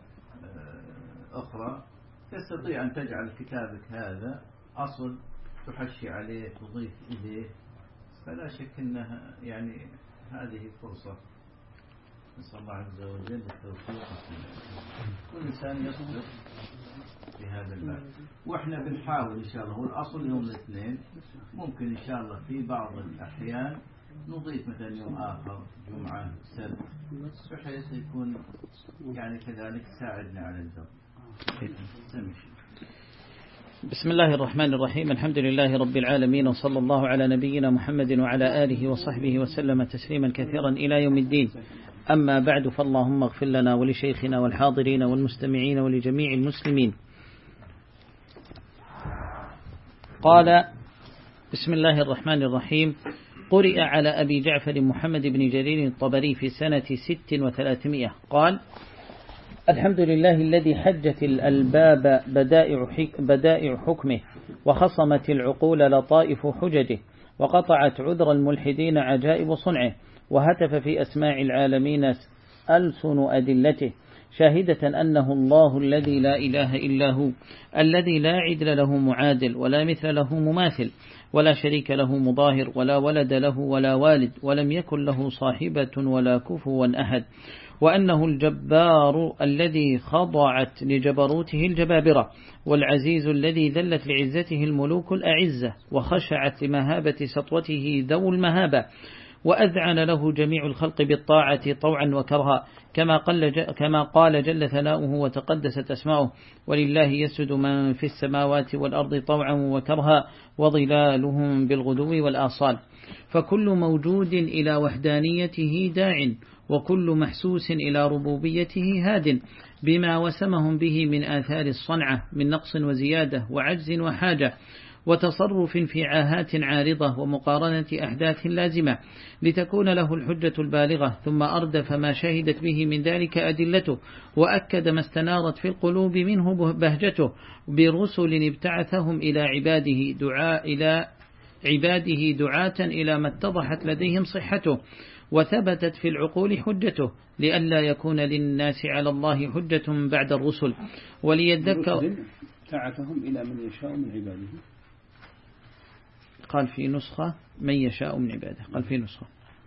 أخرى، تستطيع أن تجعل كتابك هذا أصل تحشي عليه تضيف إليه، فلا شك أنها يعني هذه فرصة. نسأل الله عز وجل التوفيق والإنسان يصبر في هذا الباب، وإحنا بنحاول إن شاء الله. هو الأصل يوم الاثنين، ممكن إن شاء الله في بعض الأحيان نضيف مثلا يوم آخر جمعة سبت، بحيث يكون يعني كذلك ساعدنا على الضبط. بسم الله الرحمن الرحيم. الحمد لله رب العالمين، وصلى الله على نبينا محمد وعلى آله وصحبه وسلم تسليما كثيرا إلى يوم الدين. أما بعد، فاللهم اغفر لنا ولشيخنا والحاضرين والمستمعين ولجميع المسلمين. قال: بسم الله الرحمن الرحيم. قرئ على أبي جعفر محمد بن جرير الطبري في سنة ست وثلاثمائة قال: الحمد لله الذي حجت الألباب بدائع, بدائع حكمه، وخصمت العقول لطائف حججه، وقطعت عذر الملحدين عجائب صنعه، وهتف في أسماع العالمين ألسن أدلته، شاهدة أنه الله الذي لا إله إلا هو، الذي لا عدل له معادل، ولا مثل له مماثل، ولا شريك له مظاهر، ولا ولد له ولا والد، ولم يكن له صاحبة ولا كفوا أحد، وأنه الجبار الذي خضعت لجبروته الجبابرة، والعزيز الذي ذلت لعزته الملوك الأعزة، وخشعت لمهابة سطوته ذو المهابة، وأذعن له جميع الخلق بالطاعة طوعا وكرها، كما قال, كما قال جل ثناؤه وتقدست أسماؤه: ولله يسجد من في السماوات والأرض طوعا وكرها وظلالهم بالغدو والآصال. فكل موجود إلى وحدانيته داع، وكل محسوس إلى ربوبيته هاد، بما وسمهم به من آثار الصنعة من نقص وزيادة وعجز وحاجة وتصرف في عاهات عارضة ومقارنة أحداث لازمة، لتكون له الحجة البالغة. ثم أردف ما شهدت به من ذلك أدلته، وأكد ما استنارت في القلوب منه بهجته، برسل ابتعثهم إلى عباده دعاء إلى عباده دعاة إلى ما اتضحت لديهم صحته، وثبتت في العقول حجته، لئلا يكون للناس على الله حجة بعد الرسل. وليذكر ابتعثهم إلى من يشاء من عباده، قال في نسخة من يشاء من عباده، قال في نسخة.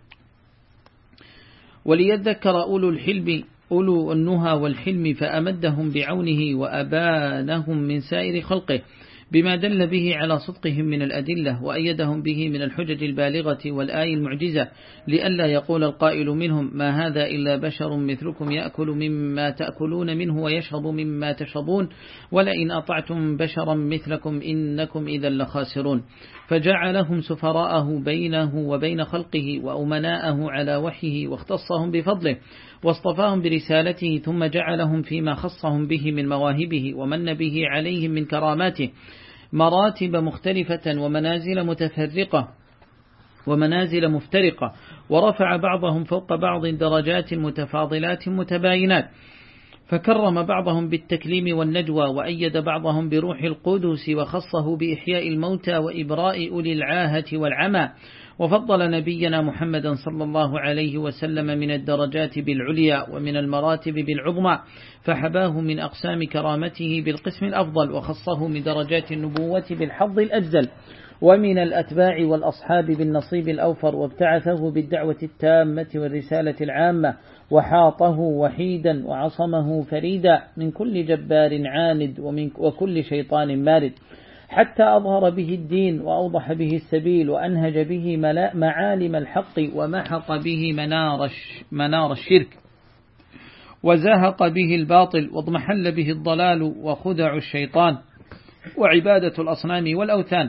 وليذكر أولو الحلم أولو النهى والحلم، فأمدهم بعونه وأبانهم من سائر خلقه بما دل به على صدقهم من الأدلة، وأيدهم به من الحجج البالغة والآي المعجزة، لئلا يقول القائل منهم: ما هذا إلا بشر مثلكم يأكل مما تأكلون منه ويشرب مما تشربون، ولئن أطعتم بشرا مثلكم إنكم إذا لخاسرون. فجعلهم سفراءه بينه وبين خلقه، وأمناءه على وحيه، واختصهم بفضله، واصطفاهم برسالته، ثم جعلهم فيما خصهم به من مواهبه، ومن به عليهم من كراماته مراتب مختلفة ومنازل متفرقة ومنازل مفترقة، ورفع بعضهم فوق بعض درجات متفاضلات متباينات، فكرم بعضهم بالتكليم والنجوى، وأيد بعضهم بروح القدس، وخصه بإحياء الموتى وإبراء أولي العاهة والعمى، وفضل نبينا محمدا صلى الله عليه وسلم من الدرجات بالعليا ومن المراتب بالعظمى، فحباه من أقسام كرامته بالقسم الأفضل، وخصه من درجات النبوة بالحظ الأجزل، ومن الأتباع والأصحاب بالنصيب الأوفر، وابتعثه بالدعوة التامة والرسالة العامة، وحاطه وحيدا وعصمه فريدا من كل جبار عاند ومن وكل شيطان مارد، حتى أظهر به الدين وأوضح به السبيل، وأنهج به معالم الحق، ومحق به منار, منار الشرك، وزهق به الباطل، واضمحل به الضلال وخدع الشيطان وعبادة الأصنام والأوثان،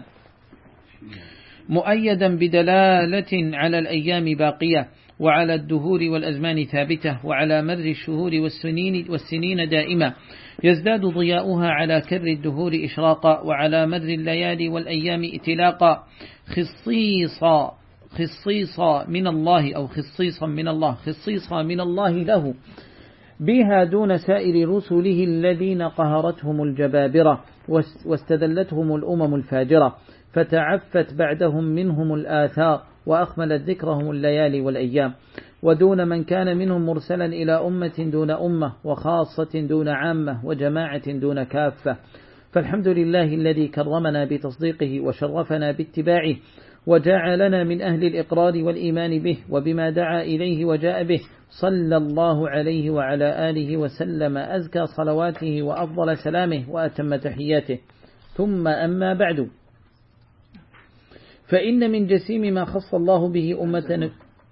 مؤيدا بدلالة على الأيام باقية، وعلى الدهور والأزمان ثابتة، وعلى مر الشهور والسنين, والسنين دائمة، يزداد ضياؤها على كر الدهور إشراقا، وعلى مر الليالي والأيام ائتلاقا، خصيصا خصيصا من الله أو خصيصا من الله خصيصا من الله له بها دون سائر رسله الذين قهرتهم الجبابرة واستذلتهم الأمم الفاجرة، فتعفت بعدهم منهم الآثار، وأخملت ذكرهم الليالي والأيام، ودون من كان منهم مرسلا إلى أمة دون أمة، وخاصة دون عامة، وجماعة دون كافة. فالحمد لله الذي كرمنا بتصديقه وشرفنا باتباعه، وجعلنا من أهل الإقرار والإيمان به وبما دعا إليه وجاء به، صلى الله عليه وعلى آله وسلم أزكى صلواته وأفضل سلامه وأتم تحياته. ثم أما بعد، فإن من جسيم ما خص الله به أمة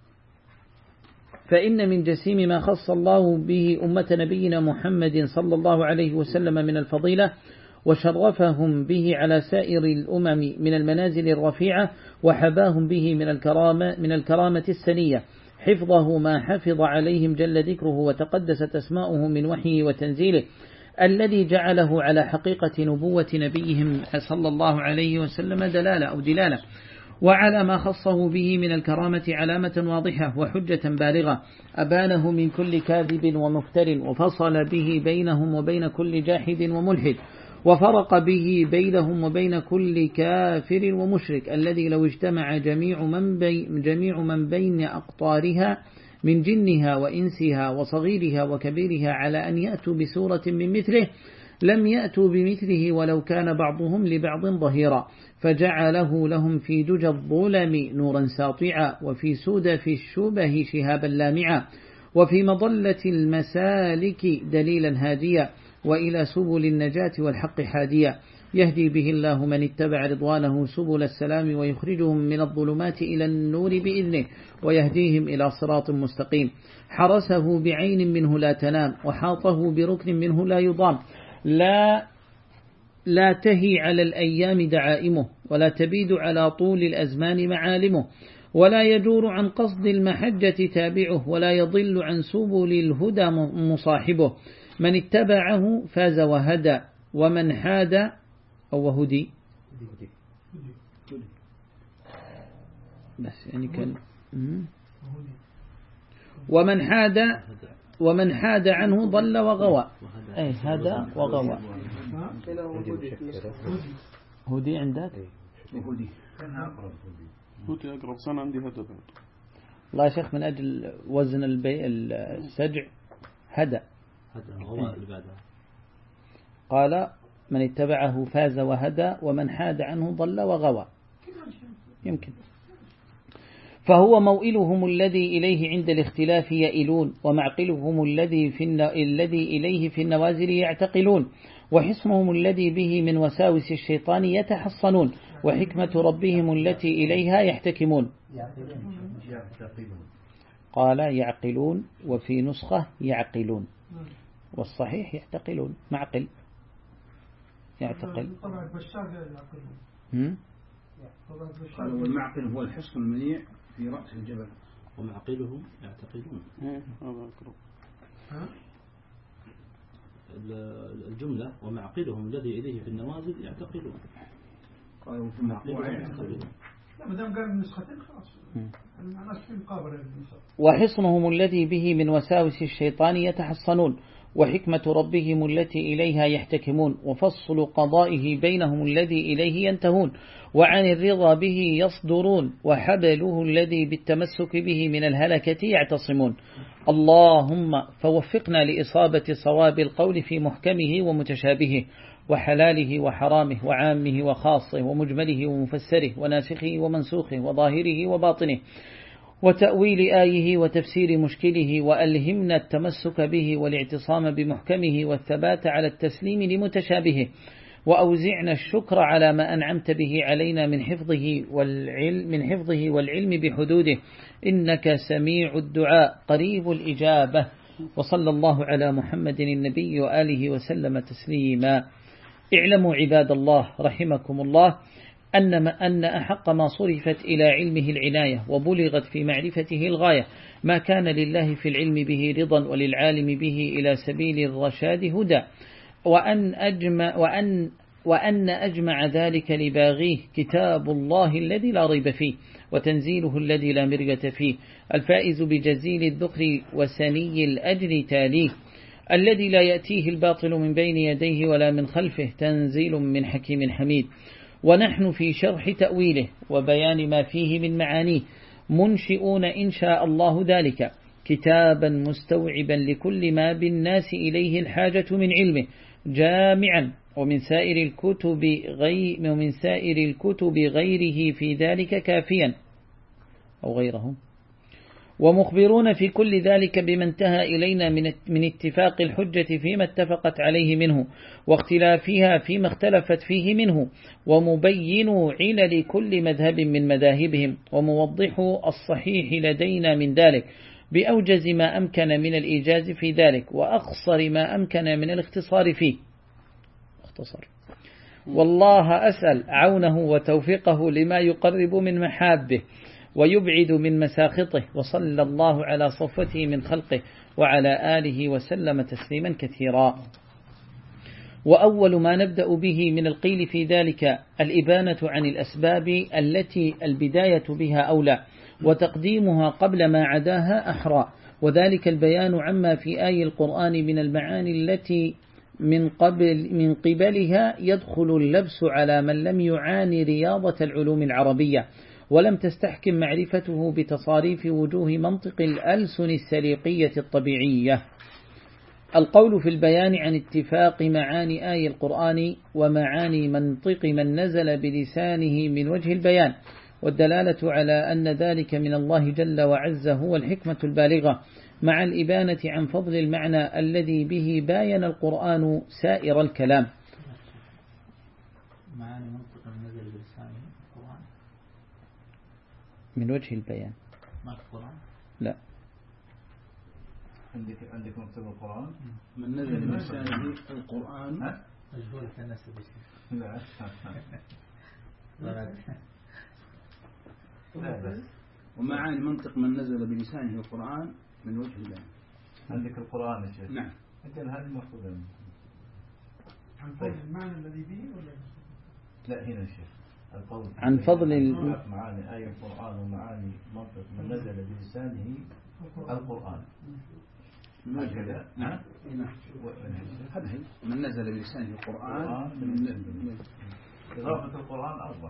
فإن من جسيم ما خص الله به أمة نبينا محمد صلى الله عليه وسلم من الفضيلة وشرفهم به على سائر الأمم من المنازل الرفيعة، وحباهم به من الكرامة, من الكرامة السنية، حفظه ما حفظ عليهم جل ذكره وتقدست أسماؤه من وحيه وتنزيله، الذي جعله على حقيقة نبوة نبيهم صلى الله عليه وسلم دلالة أو دلالة، وعلى ما خصه به من الكرامة علامة واضحة وحجة بالغة، أبانه من كل كاذب ومفتر، وفصل به بينهم وبين كل جاحد وملحد، وفرق به بينهم وبين كل كافر ومشرك، الذي لو اجتمع جميع من, بي جميع من بين أقطارها من جنها وإنسها وصغيرها وكبيرها على أن يأتوا بسورة من مثله لم يأتوا بمثله ولو كان بعضهم لبعض ظهيرا، فجعله لهم في دجى الظلم نورا ساطعا، وفي سودة الشبه شهابا لامعا، وفي مضلة المسالك دليلا هاديا، وإلى سبل النجاة والحق حاديا، يهدي به الله من اتبع رضوانه سبل السلام، ويخرجهم من الظلمات إلى النور بإذنه، ويهديهم إلى صراط مستقيم، حرسه بعين منه لا تنام، وحاطه بركن منه لا يضام، لا لا تهي على الأيام دعائمه، ولا تبيد على طول الأزمان معالمه، ولا يجور عن قصد المحجة تابعه، ولا يضل عن سبل الهدى مصاحبه، من اتبعه فاز وهدى، ومن حاد أو هدي بس يعني كان ومن حاد ومن حاد عنه ضل وغوى، أي هذا وغوى. هدي عندك؟ هدي هدي أقرب سنة عندي هدى بعد. الله يا شيخ من أجل وزن البي السجع هدى. قال من اتبعه فاز وهدى، ومن حاد عنه ضل وغوى. يمكن. فهو موئلهم الذي إليه عند الاختلاف يئلون، ومعقلهم الذي في الذي إليه في النوازل يعتقلون، وحصنهم الذي به من وساوس الشيطان يتحصنون، وحكمة ربهم التي إليها يحتكمون. قال يعقلون، وفي نسخة يعقلون، والصحيح يعتقلون. معقل يعتقل. والمعقل هو الحصن المنيع في رأس الجبل، ومعقلهم يعتقلون. الجملة ومعقلهم الذي إليه في النوازل يعتقلون. قالوا في معقلهم يعتقلون. وحصنهم الذي به من وساوس الشيطان يتحصنون، وحكمة ربهم التي إليها يحتكمون، وفصل قضائه بينهم الذي إليه ينتهون، وعن الرضا به يصدرون، وحبله الذي بالتمسك به من الهلكة يعتصمون. اللهم فوفقنا لإصابة صواب القول في محكمه ومتشابهه، وحلاله وحرامه، وعامه وخاصه، ومجمله ومفسره، وناسخه ومنسوخه، وظاهره وباطنه، وتأويل آيه وتفسير مشكله، وألهمنا التمسك به والاعتصام بمحكمه، والثبات على التسليم لمتشابهه، وأوزعنا الشكر على ما أنعمت به علينا من حفظه والعلم من حفظه والعلم بحدوده، إنك سميع الدعاء قريب الإجابة. وصلى الله على محمد النبي وآله وسلم تسليما. اعلموا عباد الله رحمكم الله أن أن أحق ما صرفت إلى علمه العناية، وبلغت في معرفته الغاية، ما كان لله في العلم به رضا، وللعالم به إلى سبيل الرشاد هدى، وأن أجمع, وأن وأن أجمع ذلك لباغيه كتاب الله الذي لا ريب فيه، وتنزيله الذي لا مرية فيه، الفائز بجزيل الذكر وسني الأجر تاليه، الذي لا يأتيه الباطل من بين يديه ولا من خلفه، تنزيل من حكيم حميد. ونحن في شرح تأويله وبيان ما فيه من معانيه منشئون إن شاء الله ذلك كتابا مستوعبا لكل ما بالناس إليه الحاجة من علمه، جامعا ومن سائر الكتب غير ومن سائر الكتب غيره في ذلك كافيا أو غيره، ومخبرون في كل ذلك بما انتهى إلينا من اتفاق الحجة فيما اتفقت عليه منه، واختلافها فيما اختلفت فيه منه، ومبين علل كل مذهب من مذاهبهم، وموضح الصحيح لدينا من ذلك بأوجز ما أمكن من الإيجاز في ذلك، وأقصر ما أمكن من الاختصار فيه. اختصر والله أسأل عونه وتوفيقه لما يقرب من محابه ويبعد من مساخطه، وصلى الله على صفوته من خلقه وعلى آله وسلم تسليما كثيرا. وأول ما نبدأ به من القيل في ذلك الإبانة عن الأسباب التي البداية بها أولى وتقديمها قبل ما عداها أحرى، وذلك البيان عما في آي القرآن من المعاني التي من قبل من قبلها يدخل اللبس على من لم يعاني رياضة العلوم العربية ولم تستحكم معرفته بتصاريف وجوه منطق الألسن السليقية الطبيعية. القول في البيان عن اتفاق معاني آي القرآن ومعاني منطق من نزل بلسانه من وجه البيان، والدلالة على أن ذلك من الله جل وعز هو الحكمة البالغة، مع الإبانة عن فضل المعنى الذي به باين القرآن سائر الكلام. معاني منطق من نزل بلسانه القرآن من وجه البيان ما في القرآن؟ لا. عندك عندك مكتوب القرآن من نزل بلسانه القرآن مجهول كنسب لا لا بس ومعاني منطق من نزل بلسانه القرآن من وجه البيان. عندك القرآن يا شيخ. نعم. انت هذه المفروض عن فضل المعنى الذي به ولا لا هنا يا شيخ القول عن فضل معاني آية القرآن ومعاني منطق من نزل بلسانه القرآن من وجه البيان. نعم. هذا هي من نزل بلسانه القرآن من إضافة القرآن أوضح.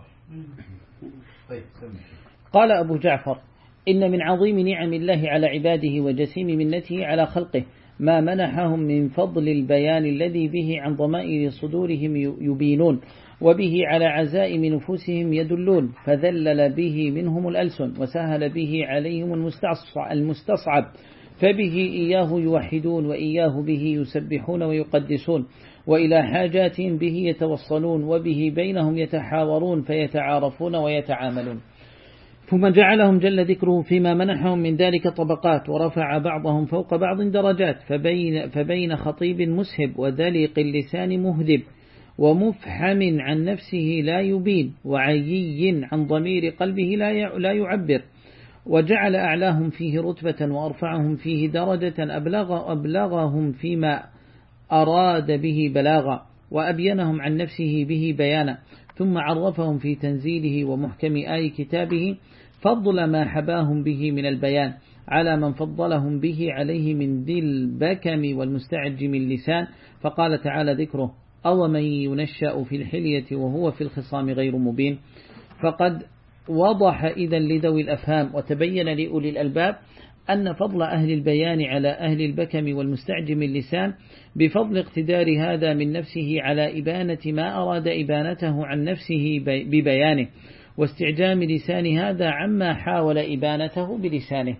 طيب سمي. قال أبو جعفر: إن من عظيم نعم الله على عباده وجسيم منته على خلقه ما منحهم من فضل البيان الذي به عن ضمائر صدورهم يبينون وبه على عزائم نفوسهم يدلون، فذلل به منهم الألسن وسهل به عليهم المستصعب، فبه إياه يوحدون وإياه به يسبحون ويقدسون، وإلى حاجاتهم به يتوصلون، وبه بينهم يتحاورون فيتعارفون ويتعاملون. ثم جعلهم جل ذكره فيما منحهم من ذلك طبقات، ورفع بعضهم فوق بعض درجات، فبين, فبين خطيب مسهب وذليق اللسان مهدب ومفحم عن نفسه لا يبين وعيي عن ضمير قلبه لا يعبر، وجعل أعلاهم فيه رتبة وأرفعهم فيه درجة أبلغ أبلغهم فيما أراد به بلاغا، وأبينهم عن نفسه به بيانا، ثم عرفهم في تنزيله ومحكم آي كتابه فضل ما حباهم به من البيان على من فضلهم به عليه من ذي البكم والمستعجم اللسان، فقال تعالى ذكره: أو من ينشأ في الحلية وهو في الخصام غير مبين. فقد وضح إذن لذوي الأفهام وتبين لأولي الألباب أن فضل أهل البيان على أهل البكم والمستعجم اللسان بفضل اقتدار هذا من نفسه على إبانة ما أراد إبانته عن نفسه ببيانه، واستعجام لسان هذا عما حاول إبانته بلسانه.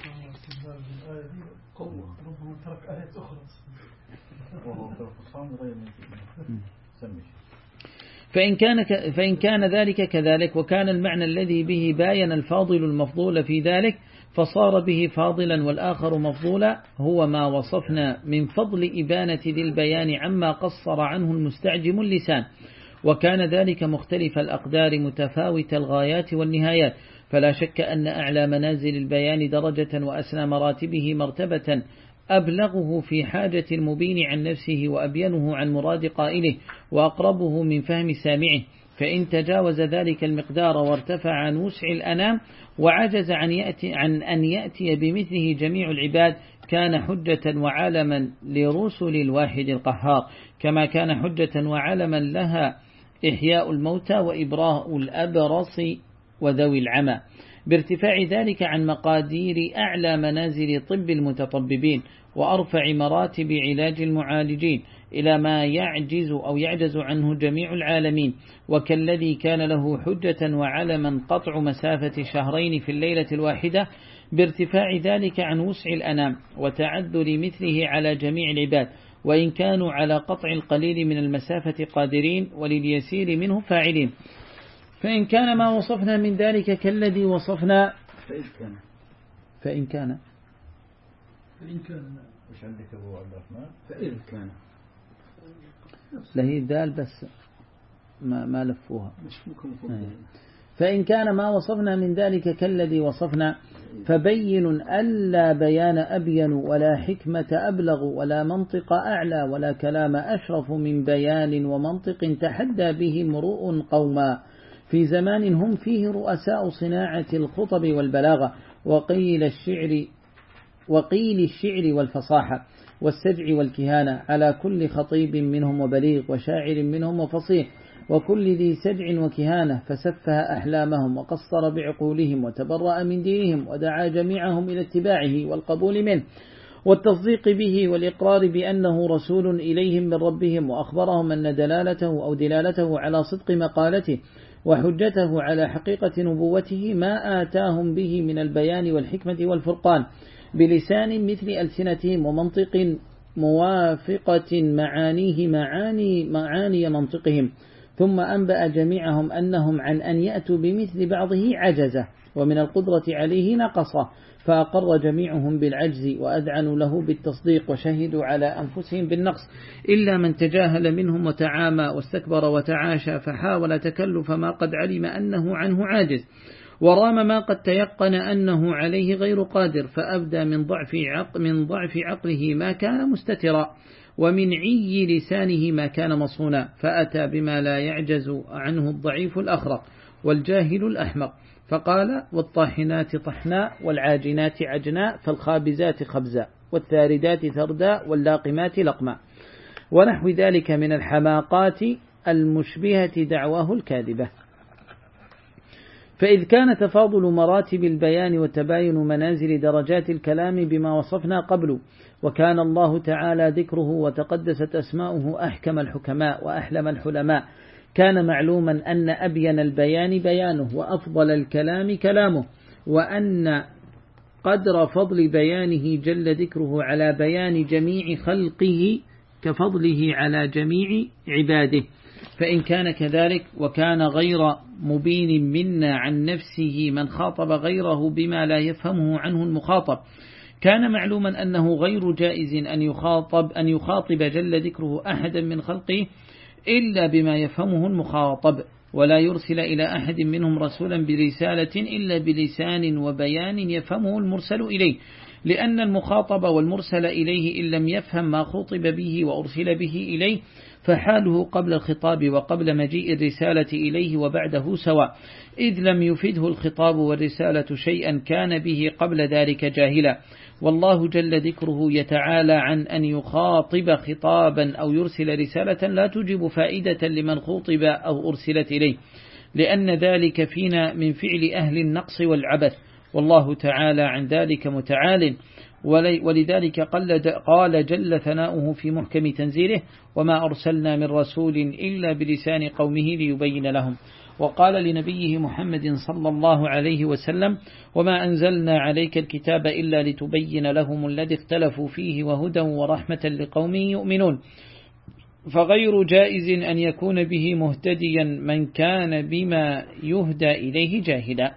فإن كان, فإن كان ذلك كذلك وكان المعنى الذي به باين الفاضل المفضول في ذلك فصار به فاضلا والآخر مفضولا، هو ما وصفنا من فضل إبانة ذي البيان عما قصر عنه المستعجم اللسان، وكان ذلك مختلف الأقدار متفاوت الغايات والنهايات، فلا شك أن أعلى منازل البيان درجة وأسنى مراتبه مرتبة أبلغه في حاجة المبين عن نفسه وأبينه عن مراد قائله وأقربه من فهم سامعه، فإن تجاوز ذلك المقدار وارتفع عن وسع الأنام وعجز عن, يأتي عن أن يأتي بمثله جميع العباد كان حجة وعالما لرسل الواحد القهار، كما كان حجة وعالما لها إحياء الموتى وإبراء الأبرص وذوي العمى، بارتفاع ذلك عن مقادير أعلى منازل طب المتطببين وأرفع مراتب علاج المعالجين إلى ما يعجز أو يعجز عنه جميع العالمين، وكالذي كان له حجة وعلما قطع مسافة شهرين في الليلة الواحدة، بارتفاع ذلك عن وسع الأنام وتعذر مثله على جميع العباد، وإن كانوا على قطع القليل من المسافة قادرين ولليسير منه فاعلين. فإن كان ما وصفنا من ذلك كالذي وصفنا فإن كان فإن كان فإن كان وش عندك أبو عبد الرحمن؟ فإن كان لهي ذال بس ما, ما لفوها. فإن كان ما وصفنا من ذلك كالذي وصفنا فبين ألا بيان أبين ولا حكمة أبلغ ولا منطق أعلى ولا كلام أشرف من بيان ومنطق تحدى به امرؤ قوما في زمان هم فيه رؤساء صناعة الخطب والبلاغة وقيل الشعر وقيل الشعر والفصاحة والسجع والكهانة على كل خطيب منهم وبليغ وشاعر منهم وفصيح وكل ذي سجع وكهانة فسفه أحلامهم وقصر بعقولهم وتبرأ من دينهم ودعا جميعهم إلى اتباعه والقبول منه والتصديق به والإقرار بأنه رسول إليهم من ربهم وأخبرهم أن دلالته أو دلالته على صدق مقالته وحجته على حقيقة نبوته ما آتاهم به من البيان والحكمة والفرقان بلسان مثل ألسنتهم ومنطق موافقة معانيه معاني, معاني منطقهم ثم أنبأ جميعهم أنهم عن أن يأتوا بمثل بعضه عجزة ومن القدرة عليه نقصة فأقر جميعهم بالعجز وأذعنوا له بالتصديق وشهدوا على أنفسهم بالنقص إلا من تجاهل منهم وتعامى واستكبر وتعاشى فحاول تكلف ما قد علم أنه عنه عاجز ورام ما قد تيقن أنه عليه غير قادر فأبدى من ضعف عقل من ضعف عقله ما كان مستترا ومن عي لسانه ما كان مصونا فأتى بما لا يعجز عنه الضعيف الأخرق والجاهل الأحمق فقال والطاحنات طحنا والعاجنات عجنا فالخابزات خبزا والثاردات ثردا واللاقمات لقما ونحو ذلك من الحماقات المشبهة دعواه الكاذبة. فإذ كان تفاضل مراتب البيان وتباين منازل درجات الكلام بما وصفنا قبل وكان الله تعالى ذكره وتقدست أسماؤه أحكم الحكماء وأحلم الحلماء كان معلوما أن أبين البيان بيانه وأفضل الكلام كلامه وأن قدر فضل بيانه جل ذكره على بيان جميع خلقه كفضله على جميع عباده. فإن كان كذلك وكان غير مبين منا عن نفسه من خاطب غيره بما لا يفهمه عنه المخاطب كان معلوما أنه غير جائز أن يخاطب أن يخاطب جل ذكره أحدا من خلقه إلا بما يفهمه المخاطب ولا يرسل إلى أحد منهم رسولا برسالة إلا بلسان وبيان يفهمه المرسل إليه لأن المخاطب والمرسل إليه إن لم يفهم ما خطب به وأرسل به إليه فحاله قبل الخطاب وقبل مجيء الرسالة إليه وبعده سواء إذ لم يفده الخطاب والرسالة شيئا كان به قبل ذلك جاهلا والله جل ذكره يتعالى عن أن يخاطب خطابا أو يرسل رسالة لا تجب فائدة لمن خطب أو أرسلت إليه لأن ذلك فينا من فعل أهل النقص والعبث والله تعالى عن ذلك متعال ولذلك قال جل ثناؤه في محكم تنزيله وما أرسلنا من رسول إلا بلسان قومه ليبين لهم وقال لنبيه محمد صلى الله عليه وسلم وما أنزلنا عليك الكتاب إلا لتبين لهم الذي اختلفوا فيه وهدى ورحمة لقوم يؤمنون فغير جائز أن يكون به مهتديا من كان بما يهدى إليه جاهلا.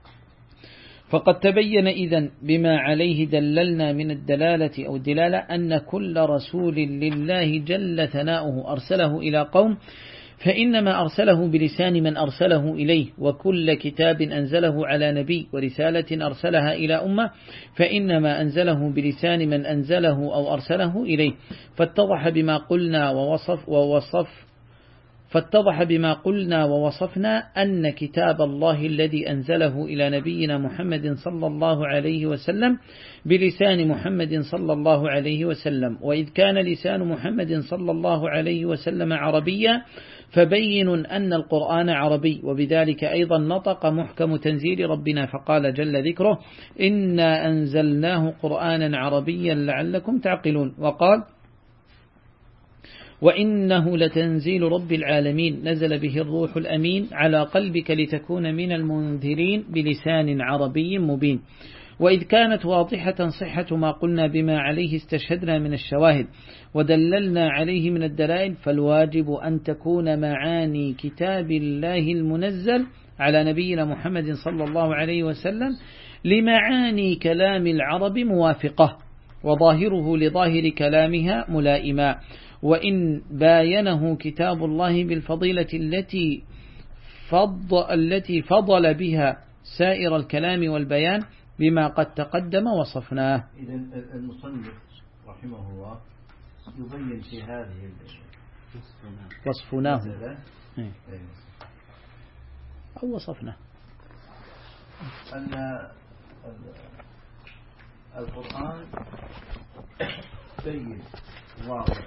فقد تبين إذن بما عليه دللنا من الدلالة أو الدلالة أن كل رسول لله جل ثناؤه أرسله إلى قوم فإنما أرسله بلسان من أرسله إليه وكل كتاب أنزله على نبي ورسالة أرسلها إلى أمة فإنما أنزله بلسان من أنزله أو أرسله إليه فاتضح بما قلنا ووصف ووصف فاتضح بما قلنا ووصفنا أن كتاب الله الذي أنزله إلى نبينا محمد صلى الله عليه وسلم بلسان محمد صلى الله عليه وسلم وإذ كان لسان محمد صلى الله عليه وسلم عربيا فبين أن القرآن عربي وبذلك أيضا نطق محكم تنزيل ربنا فقال جل ذكره إنا أنزلناه قرآنا عربيا لعلكم تعقلون وقال وإنه لتنزيل رب العالمين نزل به الروح الأمين على قلبك لتكون من المنذرين بلسان عربي مبين. وإذ كانت واضحة صحة ما قلنا بما عليه استشهدنا من الشواهد ودللنا عليه من الدلائل فالواجب أن تكون معاني كتاب الله المنزل على نبينا محمد صلى الله عليه وسلم لمعاني كلام العرب موافقة وظاهره لظاهر كلامها ملائما وإن باينه كتاب الله بالفضيلة التي فضل, التي فضل بها سائر الكلام والبيان بما قد تقدم وصفناه. إذن المصنف رحمه الله يبين في هذه وصفناه أو وصفناه أن القرآن بين واضح،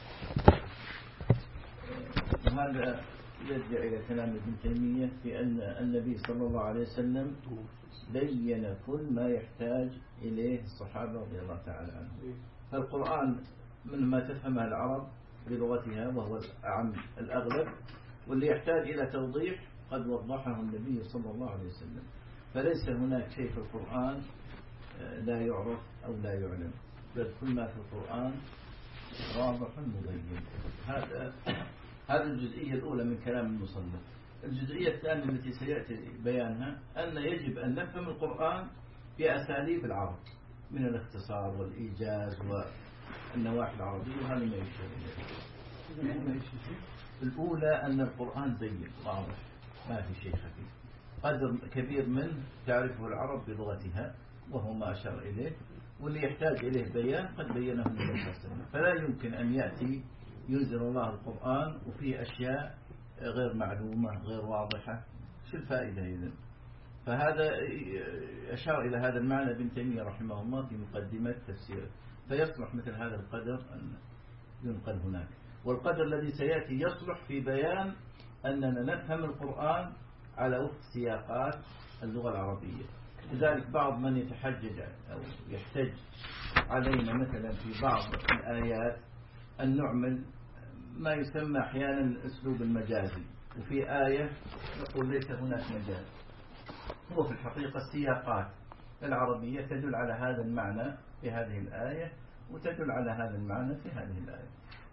وهذا يرجع إلى كلام ابن تيمية في أن النبي صلى الله عليه وسلم بين كل ما يحتاج إليه الصحابة رضي الله تعالى عنهم. فالقرآن من ما تفهمها العرب بلغتها وهو الأعم الأغلب، واللي يحتاج إلى توضيح قد وضحه النبي صلى الله عليه وسلم. فليس هناك شيء في القرآن لا يعرف أو لا يعلم، بل كل ما في القرآن واضح مبين. هذا هذه الجزئية الأولى من كلام المصنف. الجزئية الثانية التي سيأتي بيانها أن يجب أن نفهم القرآن بأساليب العرب من الاختصار والإيجاز والنواحي العربية، وهذا ما يشير إليه. الأولى أن القرآن بين واضح ما في شيء خفيف، قدر كبير منه تعرفه العرب بلغتها وهو ما أشار إليه، واللي يحتاج إليه بيان قد بينه النبي صلى الله عليه وسلم. فلا يمكن أن يأتي ينزل الله القرآن وفيه أشياء غير معلومة غير واضحة، شو الفائدة إذن؟ فهذا أشار إلى هذا المعنى ابن تيمية رحمه الله في مقدمة تفسيره. فيصلح مثل هذا القدر أن ينقل هناك، والقدر الذي سيأتي يصلح في بيان أننا نفهم القرآن على وفق سياقات اللغة العربية. لذلك بعض من يتحجج أو يحتج علينا مثلا في بعض الآيات أن نعمل ما يسمى أحيانا الأسلوب المجازي، وفي آية يقول ليس هناك مجاز. هو في الحقيقة السياقات العربية تدل على هذا المعنى في هذه الآية، وتدل على هذا المعنى في هذه الآية.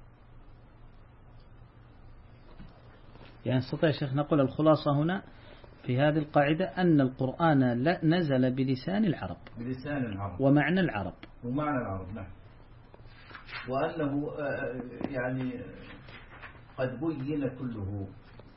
يعني نستطيع شيخ نقول الخلاصة هنا في هذه القاعدة أن القرآن نزل بلسان العرب بلسان العرب ومعنى العرب ومعنى العرب نعم، وأنه يعني قد بين كله،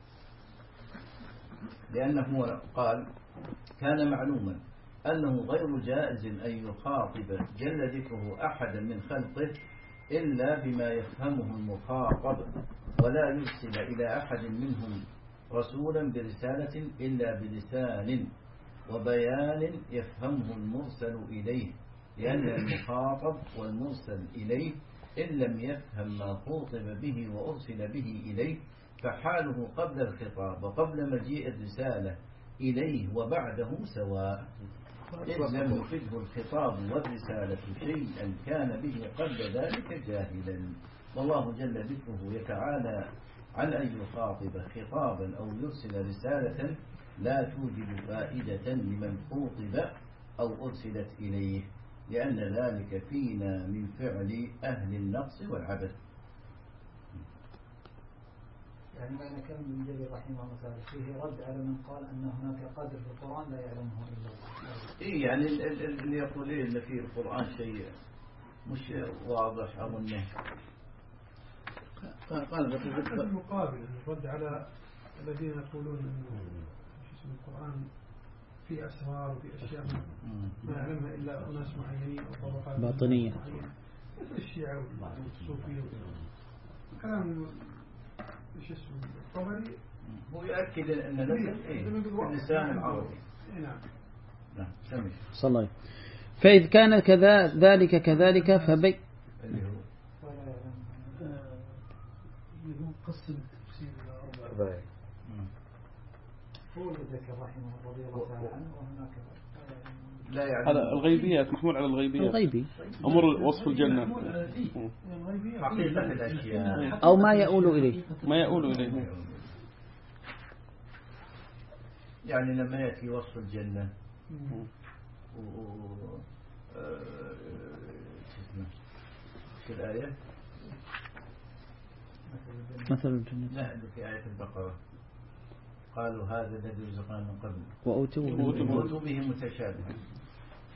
لأنه قال كان معلوما أنه غير جائز أن يخاطب جل ذكره أحدا من خلقه إلا بما يفهمه المخاطب، ولا يرسل إلى أحد منهم رسولا برسالة إلا بلسان وبيان يفهمه المرسل إليه، لأن المخاطب والمرسل إليه إن لم يفهم ما خوطب به وأرسل به إليه فحاله قبل الخطاب وقبل مجيء الرسالة إليه وبعده سواء، إذ لم يفده الخطاب والرسالة شيئا كان به قبل ذلك جاهلا. والله جل ذكره يتعالى عن أن يخاطب خطابا أو يرسل رسالة لا توجد فائدة لمن خوطب أو أرسلت إليه، لأن ذلك فينا من فعل أهل النقص والعبث. يعني معنى كلام ابن جرير رحمه الله تعالى فيه رد على من قال أن هناك قدر في القرآن لا يعلمه إلا الله. إيه يعني اللي يقول إيه إن في القرآن شيء مش واضح أو إنه قال المقابل الرد على الذين يقولون إنه اسم القرآن في أسرار وفي أشياء ما يعلمها إلا أناس معينين أو طبقات باطنية مثل الشيعة والصوفية. كلام ايش اسمه الطبري هو يؤكد أن نزل إيه اللسان العربي. نعم نعم سمي صلى الله عليه. فإذ كان كذا ذلك كذلك فبي اللي هو اللي هو قسم التفسير إلى أربعة. هو ذكر رحمه رضي الله تعالى عنه وهناك لا يعني هذا الغيبيات محمول على الغيبيات الغيبي أمر وصف الجنة حقيقة الأشياء أو ما يؤول إليه ما يؤول إليه. يعني لما يأتي وصف الجنة و في الآية مثل الجنة لا في آية البقرة قالوا هذا الذي رزقنا من قبل وأوتوا به متشابها،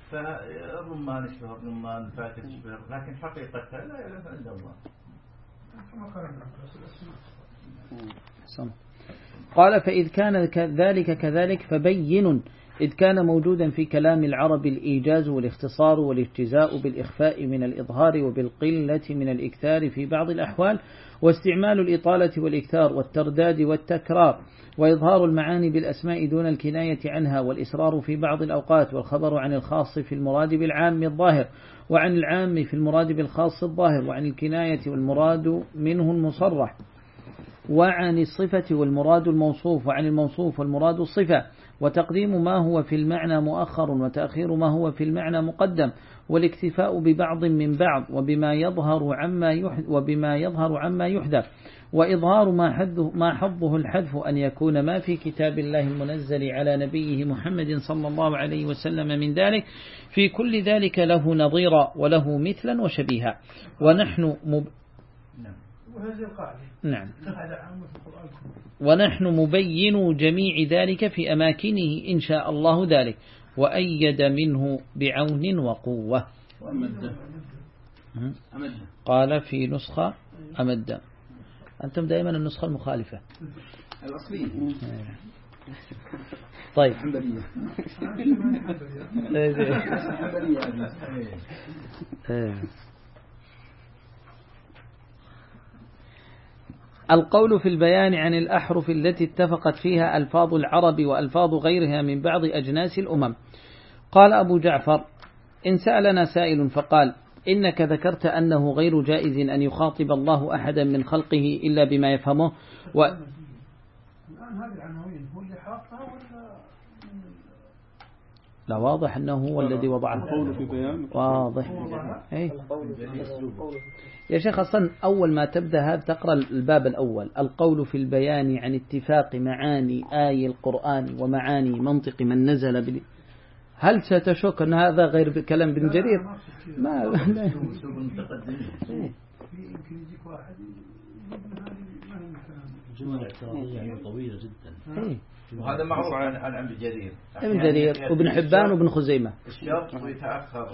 فالرمان يشبه الرمان، فاتح يشبه، لكن حقيقة لا يعلم عند الله. قال فإذ كان ذلك كذلك فبين إذ كان موجودا في كلام العرب الإيجاز والاختصار والاجتزاء بالإخفاء من الإظهار وبالقلة من الإكثار في بعض الأحوال واستعمال الإطالة والإكثار والترداد والتكرار وإظهار المعاني بالأسماء دون الكناية عنها والإسرار في بعض الأوقات والخبر عن الخاص في المراد بالعام الظاهر وعن العام في المراد بالخاص الظاهر وعن الكناية والمراد منه المصرح وعن الصفة والمراد الموصوف وعن الموصوف والمراد الصفة وتقديم ما هو في المعنى مؤخر وتأخير ما هو في المعنى مقدم والاكتفاء ببعض من بعض وبما يظهر عما يحدث وبما يظهر عما يحدث وإظهار ما حظه ما حظه الحذف أن يكون ما في كتاب الله المنزل على نبيه محمد صلى الله عليه وسلم من ذلك في كل ذلك له نظيرا وله مثلا وشبيها ونحن مب... وهذه القاعدة نعم قاعدة عامة في القرآن. ونحن مبين جميع ذلك في أماكنه إن شاء الله ذلك وأيد منه بعون وقوة. قال في نسخة أمد. أنتم دائما النسخة المخالفة الأصلية. طيب القول في البيان عن الأحرف التي اتفقت فيها ألفاظ العرب وألفاظ غيرها من بعض أجناس الأمم. قال أبو جعفر إن سألنا سائل فقال إنك ذكرت أنه غير جائز أن يخاطب الله أحدا من خلقه إلا بما يفهمه و... الآن هذه العناوين هو اللي حاطها ولا لا واضح أنه هو الذي وضعه واضح أي. يا شيخ أصلا أول ما تبدأ هذا تقرأ الباب الأول القول في البيان عن اتفاق معاني آي القرآن ومعاني منطق من نزل بل... هل ستشك أن هذا غير كلام بن جرير ما لا. جمل اعتراضية طويلة جدا وهذا معروف عن عن ابن جرير ابن جرير وابن حبان وابن خزيمة الشرط ويتأخر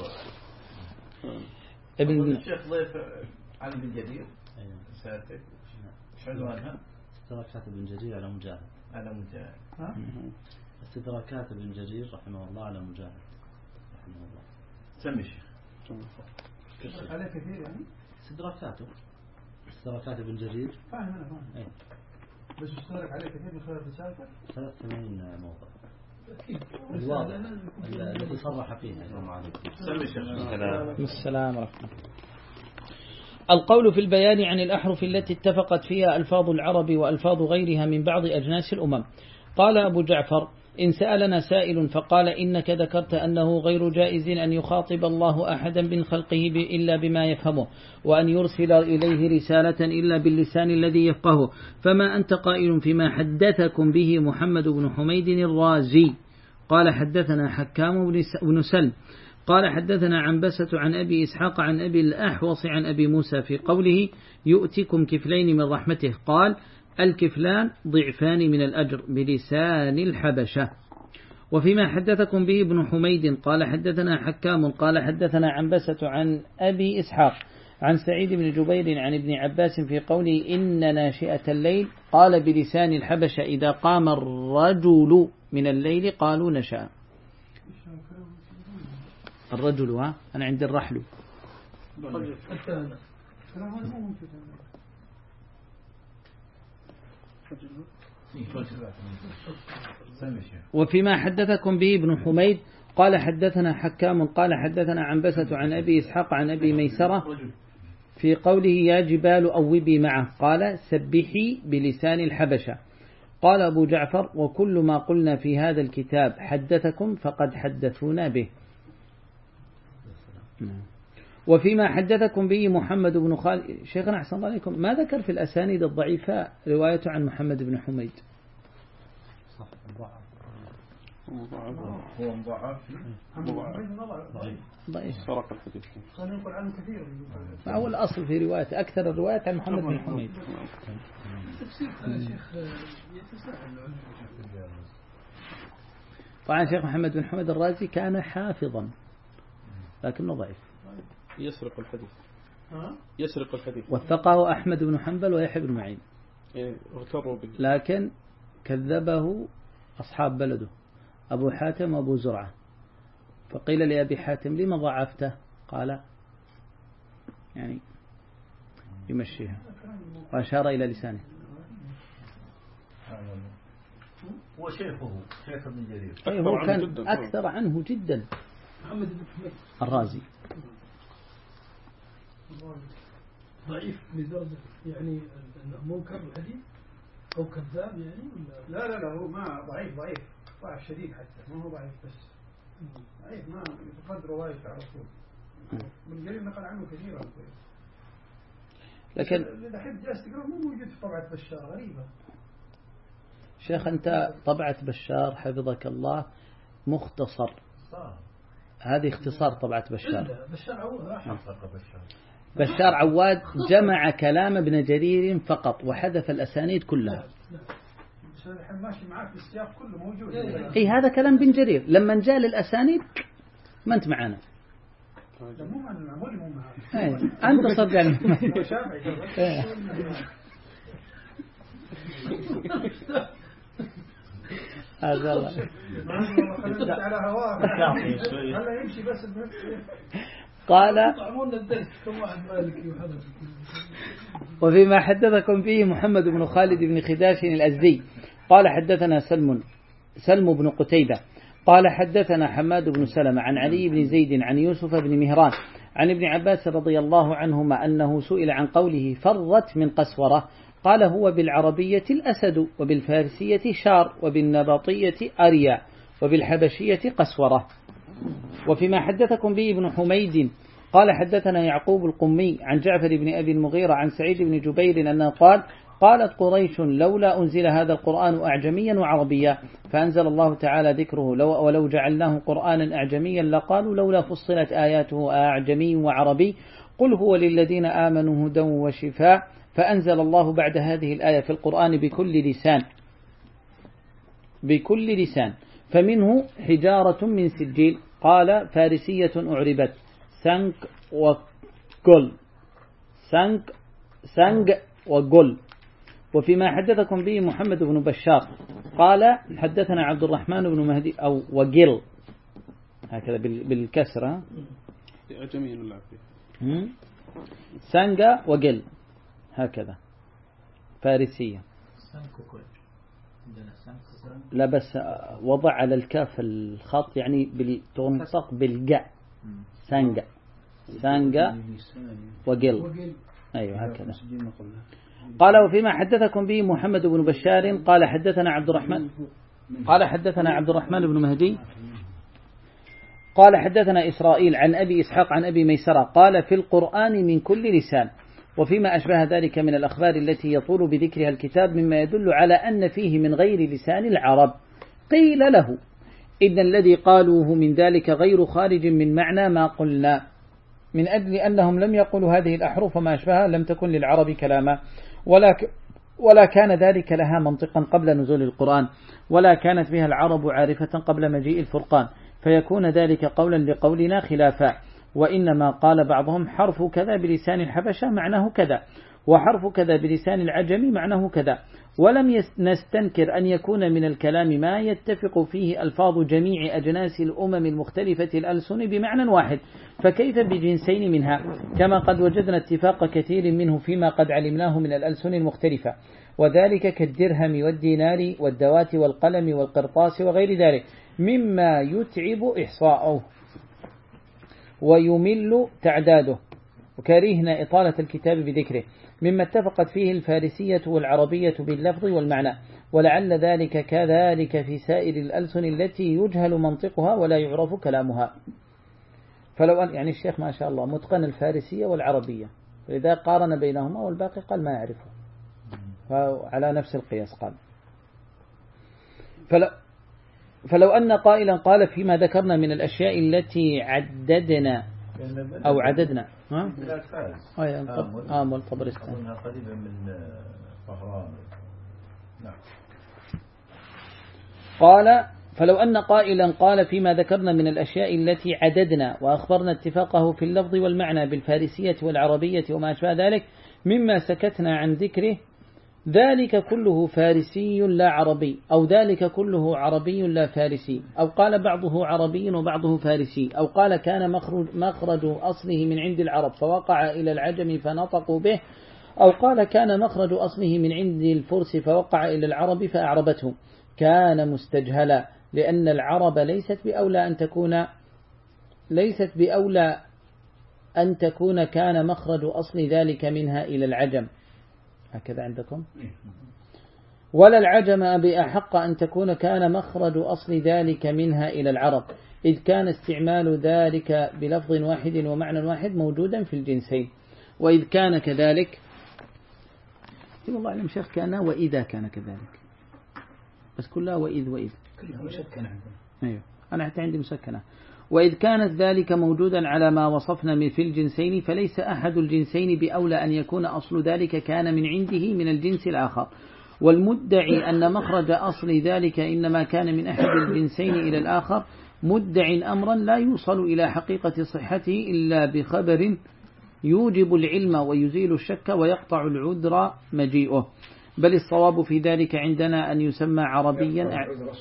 ابن الشيخ ضيف عن ابن جرير ساتك شو عنوانها؟ استدراكات ابن جرير على مجاهد على مجاهد استدراكات ابن جرير رحمه الله على مجاهد رحمه الله. سمي الشيخ عليه كثير يعني استدراكاته استدراكات ابن جرير فاهم أنا فاهم أي. بس اشترك عليه كثير من خلال رسالته ثلاث ثمانين موضع الواضح الذي صرح فيها. سمي الشيخ. السلام عليكم. القول في البيان عن الأحرف التي اتفقت فيها ألفاظ العرب وألفاظ غيرها من بعض أجناس الأمم. قال أبو جعفر إن سألنا سائل فقال إنك ذكرت أنه غير جائز أن يخاطب الله أحدا من خلقه إلا بما يفهمه وأن يرسل إليه رسالة إلا باللسان الذي يفقهه فما أنت قائل فيما حدثكم به محمد بن حميد الرازي. قال حدثنا حكام بن سلم قال حدثنا عنبسة عن أبي إسحاق عن أبي الأحوص عن أبي موسى في قوله يؤتكم كفلين من رحمته قال الكفلان ضعفان من الأجر بلسان الحبشة. وفيما حدثكم به ابن حميد قال حدثنا حكام قال حدثنا عنبسة عن أبي إسحاق عن سعيد بن جبير عن ابن عباس في قوله إن ناشئة الليل قال بلسان الحبشة إذا قام الرجل من الليل قالوا نشاء. الرجل ها أنا عند الرحل وفيما حدثكم به ابن حميد قال حدثنا حكام قال حدثنا عنبسة عن أبي إسحاق عن أبي ميسرة في قوله يا جبال أوبي معه قال سبحي بلسان الحبشة. قال أبو جعفر وكل ما قلنا في هذا الكتاب حدثكم فقد حدثونا به. وفيما حدثكم به محمد بن خالد شيخنا أحسن الله عليكم ما ذكر في الأسانيد الضعيفة روايته عن محمد بن حميد صح هو مضاعف ضعيف سرق الحديث كان يقول عنه كثير فهو الأصل في روايته أكثر الروايات عن محمد بن حميد. طبعا شيخ محمد بن حميد الرازي كان حافظا لكنه ضعيف يسرق الحديث يسرق الحديث. وثقه أحمد بن حنبل ويحيى بن معين، إيه اغتروا به. لكن كذبه أصحاب بلده أبو حاتم وأبو زرعة، فقيل لأبي حاتم لما ضعفته؟ قال يعني يمشيها، وأشار إلى لسانه. هو شيخه شيخ ابن جرير. أي هو كان أكثر عنه جدا. محمد بن حميد الرازي ضعيف لدرجة يعني أنه منكر الحديث أو كذاب يعني ولا؟ لا لا لا هو ما ضعيف ضعيف ضعف شديد حتى، ما هو ضعيف بس ضعيف ما يتقد روايته على طول. من قريب نقل عنه كثيرا. لكن اللي أحب جالس تقرأ مو موجود في طبعة بشار، غريبة. شيخ أنت طبعة بشار حفظك الله مختصر، هذه اختصار طبعة بشار. بشار عواد بشار عواد جمع كلام ابن جرير فقط وحذف الأسانيد كلها. بشار الحين ماشي معك السياق كله موجود. اي هذا كلام ابن جرير، لما جاء للأسانيد ما أنت معنا. لا مو معنا، مو مو معنا. أنت صدق يعني. هذا الله. على هواه. هلا يمشي بس. قال وفيما حدثكم فيه محمد بن خالد بن خداش الأزدي قال حدثنا سلم سلم بن قتيبة قال حدثنا حماد بن سلمة عن علي بن زيد عن يوسف بن مهران عن ابن عباس رضي الله عنهما أنه سئل عن قوله فرت من قسورة، قال هو بالعربية الأسد وبالفارسية شار وبالنبطية أريا وبالحبشية قسورة. وفيما حدثكم به ابن حميد قال حدثنا يعقوب القمي عن جعفر بن أبي المغيرة عن سعيد بن جبير أنه قال قالت قريش لولا أنزل هذا القرآن أعجميا وعربيا، فأنزل الله تعالى ذكره لو ولو جعلناه قرآنا أعجميا لقالوا لولا فصلت آياته أعجمي وعربي، قل هو للذين آمنوا هدى وشفاء، فأنزل الله بعد هذه الآية في القرآن بكل لسان بكل لسان فمنه حجارة من سجيل، قال فارسية أعربت سنك وقل سنك سنك وقل. وفيما حدثكم به محمد بن بشار قال حدثنا عبد الرحمن بن مهدي أو وقل هكذا بالكسرة سنك وقل هكذا فارسية، لا بس وضع على الكاف الخط يعني تنطق بالجاء سانجا سانجا وقل أيوة هكذا. قال وفيما حدثكم به محمد بن بشار قال حدثنا عبد الرحمن قال حدثنا عبد الرحمن بن مهدي قال حدثنا إسرائيل عن أبي إسحاق عن أبي ميسرة قال في القرآن من كل لسان. وفيما أشبه ذلك من الأخبار التي يطول بذكرها الكتاب مما يدل على أن فيه من غير لسان العرب، قيل له إن الذي قالوه من ذلك غير خارج من معنى ما قلنا، من أجل أنهم لم يقولوا هذه الأحرف وما أشبهها لم تكن للعرب كلاما، ولا ولا كان ذلك لها منطقا قبل نزول القرآن، ولا كانت بها العرب عارفة قبل مجيء الفرقان، فيكون ذلك قولا لقولنا خلافا. وإنما قال بعضهم حرف كذا بلسان الحبشة معناه كذا، وحرف كذا بلسان العجم معناه كذا، ولم نستنكر أن يكون من الكلام ما يتفق فيه ألفاظ جميع أجناس الأمم المختلفة الألسن بمعنى واحد، فكيف بجنسين منها، كما قد وجدنا اتفاق كثير منه فيما قد علمناه من الألسن المختلفة، وذلك كالدرهم والدينار والدوات والقلم والقرطاس وغير ذلك مما يتعب إحصاؤه ويمل تعداده، وكرهنا إطالة الكتاب بذكره، مما اتفقت فيه الفارسية والعربية باللفظ والمعنى، ولعل ذلك كذلك في سائر الألسن التي يجهل منطقها ولا يعرف كلامها. فلو أن يعني الشيخ ما شاء الله متقن الفارسية والعربية، فإذا قارن بينهما والباقي قال ما يعرفه، فعلى نفس القياس قال. فلو فلو أن قائلا قال فيما ذكرنا من الأشياء التي عددنا أو عددنا ها؟ آمل طبرستان قريبا من فهران. نعم. قال فلو أن قائلا قال فيما ذكرنا من الأشياء التي عددنا وأخبرنا اتفاقه في اللفظ والمعنى بالفارسية والعربية وما أشبه ذلك مما سكتنا عن ذكره ذلك كله فارسي لا عربي، أو ذلك كله عربي لا فارسي، أو قال بعضه عربي وبعضه فارسي، أو قال كان مخرج, مخرج أصله من عند العرب فوقع إلى العجم فنطقوا به، أو قال كان مخرج أصله من عند الفرس فوقع إلى العرب فأعربته، كان مستجهلا، لأن العرب ليست بأولى أن تكون ليست بأولى أن تكون كان مخرج أصل ذلك منها إلى العجم، هكذا عندكم، ولا العجم بأحق أن تكون كان مخرج أصل ذلك منها إلى العرب، إذ كان استعمال ذلك بلفظ واحد ومعنى واحد موجودا في الجنسين، وإذ كان كذلك والله أعلم شيخ كان وإذا كان كذلك، بس كلها وإذ وإذ كلها مسكنة. أيوه أنا حتى عندي مسكنة. وإذ كانت ذلك موجودا على ما وصفنا في الجنسين فليس أحد الجنسين بأولى أن يكون أصل ذلك كان من عنده من الجنس الآخر، والمدعي أن مخرج أصل ذلك إنما كان من أحد الجنسين إلى الآخر مدع أمرا لا يوصل إلى حقيقة صحته إلا بخبر يوجب العلم ويزيل الشك ويقطع العذر مجيئه، بل الصواب في ذلك عندنا أن يسمى عربيا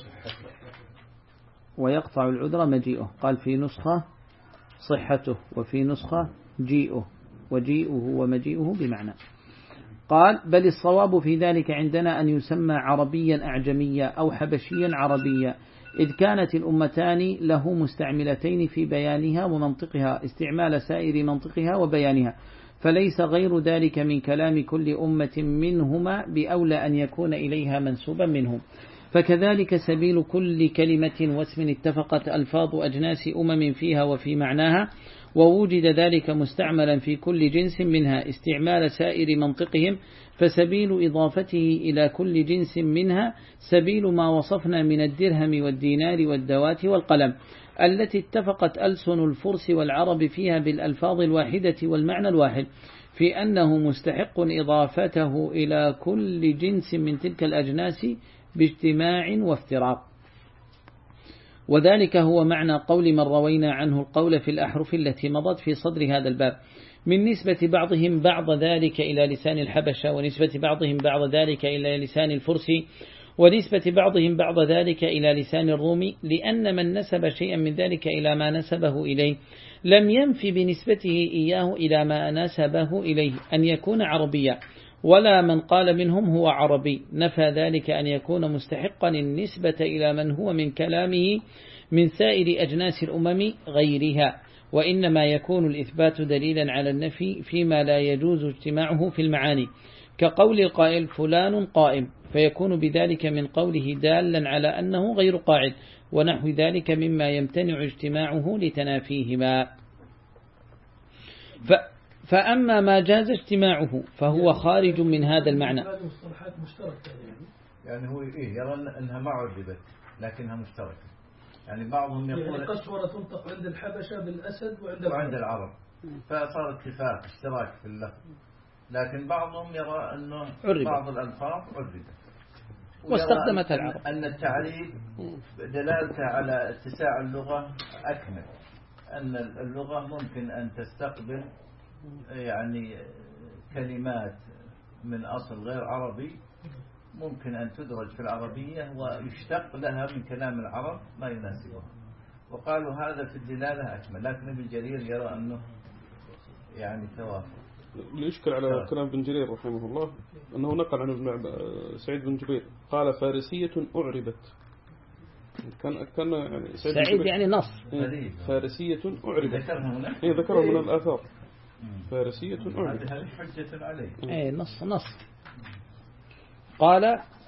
ويقطع العذر مجيئه، قال في نسخة صحته وفي نسخة جيئه، وجيئه ومجيئه بمعنى، قال بل الصواب في ذلك عندنا أن يسمى عربيا أعجميا أو حبشيا عربيا، إذ كانت الأمتان له مستعملتين في بيانها ومنطقها استعمال سائر منطقها وبيانها، فليس غير ذلك من كلام كل أمة منهما بأولى أن يكون إليها منسوبا منهم، فكذلك سبيل كل كلمة واسم اتفقت ألفاظ أجناس أمم فيها وفي معناها ووجد ذلك مستعملا في كل جنس منها استعمال سائر منطقهم، فسبيل إضافته إلى كل جنس منها سبيل ما وصفنا من الدرهم والدينار والدوات والقلم التي اتفقت ألسن الفرس والعرب فيها بالألفاظ الواحدة والمعنى الواحد، في أنه مستحق إضافته إلى كل جنس من تلك الأجناس باجتماع وافتراق، وذلك هو معنى قول من روينا عنه القول في الأحرف التي مضت في صدر هذا الباب، من نسبة بعضهم بعض ذلك إلى لسان الحبشة، ونسبة بعضهم بعض ذلك إلى لسان الفرس، ونسبة بعضهم بعض ذلك إلى لسان الروم، لأن من نسب شيئا من ذلك إلى ما نسبه إليه لم ينفي بنسبته إياه إلى ما نسبه إليه أن يكون عربيا، ولا من قال منهم هو عربي نفى ذلك أن يكون مستحقا النسبة إلى من هو من كلامه من سائر أجناس الأمم غيرها، وإنما يكون الإثبات دليلا على النفي فيما لا يجوز اجتماعه في المعاني، كقول القائل فلان قائم، فيكون بذلك من قوله دالا على أنه غير قاعد، ونحو ذلك مما يمتنع اجتماعه لتنافيهما. ف فأما ما جاز اجتماعه فهو خارج من هذا المعنى. يعني هو إيه يرى أنها ما عربت لكنها مشتركة، يعني بعضهم يقول يعني قسورة تنطق عند الحبشة بالأسد وعند, وعند العرب، فصار اتفاق اشتراك في اللفظ، لكن بعضهم يرى أنه عربت. بعض الألفاظ عربت واستخدمت العرب، أن التعريب دلالته على اتساع اللغة أكمل، أن اللغة ممكن أن تستقبل يعني كلمات من أصل غير عربي ممكن أن تدرج في العربية ويشتق لها من كلام العرب ما يناسبها، وقالوا هذا في الدلالة أكمل، لكن ابن جرير يرى أنه يعني توافق. اللي يشكل على كلام ابن جرير رحمه الله أنه نقل عن ابن سعيد بن جبير قال فارسية أعربت، كان كان يعني سعيد, سعيد يعني نص إيه فارسية أعربت، ذكرها هنا إيه ذكرها من الآثار فارسية أعربت، هذه حجة عليه إيه نص نص قال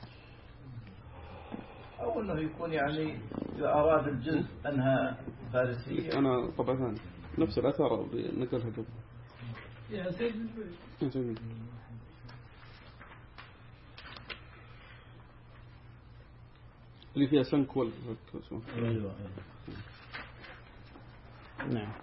أو أنه يكون يعني أراد الجزء أنها فارسية. أنا طبعا ثاني نفس الآثار نقلها قبل يا سيد جميل. اللي فيها سنكول أيوة. نعم.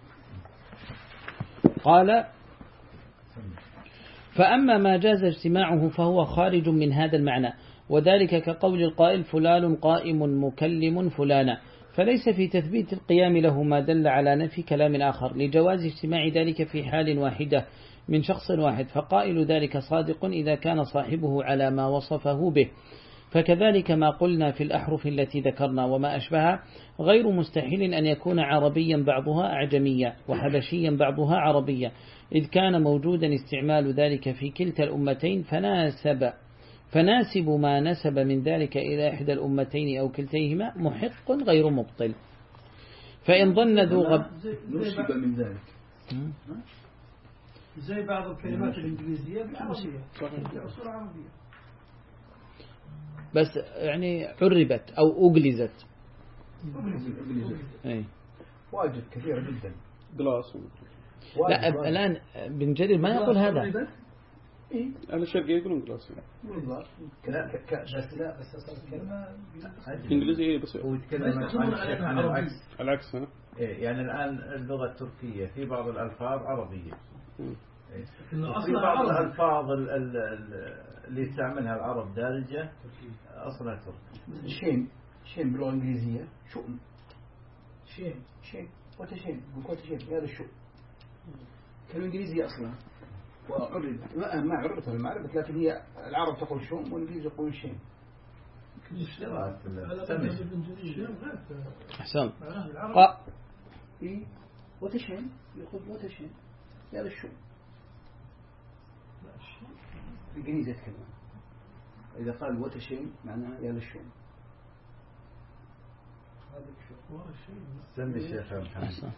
قال فأما ما جاز اجتماعه فهو خارج من هذا المعنى، وذلك كقول القائل فلان قائم مكلم فلانا، فليس في تثبيت القيام له ما دل على نفي كلام آخر لجواز اجتماع ذلك في حال واحدة من شخص واحد، فقائل ذلك صادق إذا كان صاحبه على ما وصفه به. فكذلك ما قلنا في الأحرف التي ذكرنا وما أشبهها غير مستحيل أن يكون عربيا بعضها أعجميا وحبشيا بعضها عربيا، إذ كان موجودا استعمال ذلك في كلتا الأمتين، فناسب فناسب ما نسب من ذلك إلى إحدى الأمتين أو كلتيهما محق غير مبطل. فإن ظن ذو غب نسب من ذلك زي بعض الكلمات الإنجليزية بالعربية أصول عربية، بس يعني عربت أو أجلزت. أي واجد كثيرة جدا. جلاس. لا الآن بن جرير ما يقول هذا. إيه أنا الشرقية يقولون جلاس. لا بس لا بس أصل الكلمة إنجليزية بس. هو يتكلم عن العكس. العكس ها. إيه يعني الآن اللغة التركية في بعض الألفاظ عربية. في بعض الألفاظ اللي يستعملها العرب دارجة أصلها تركي. شين شين باللغة الإنجليزية شؤم. شين شين وتشين وتشين هذا الشؤم. كلمة إنجليزية أصلا وعربت ما ما عربتها المعرفة، لكن هي العرب تقول شؤم والإنجليز يقولون شين. أحسن. قا إيه وتشين يقول وتشين هذا الشؤم. الإنجليزي يتكلم إذا قال وتشين معناها يا للشؤم. سمي الشيخ محمد.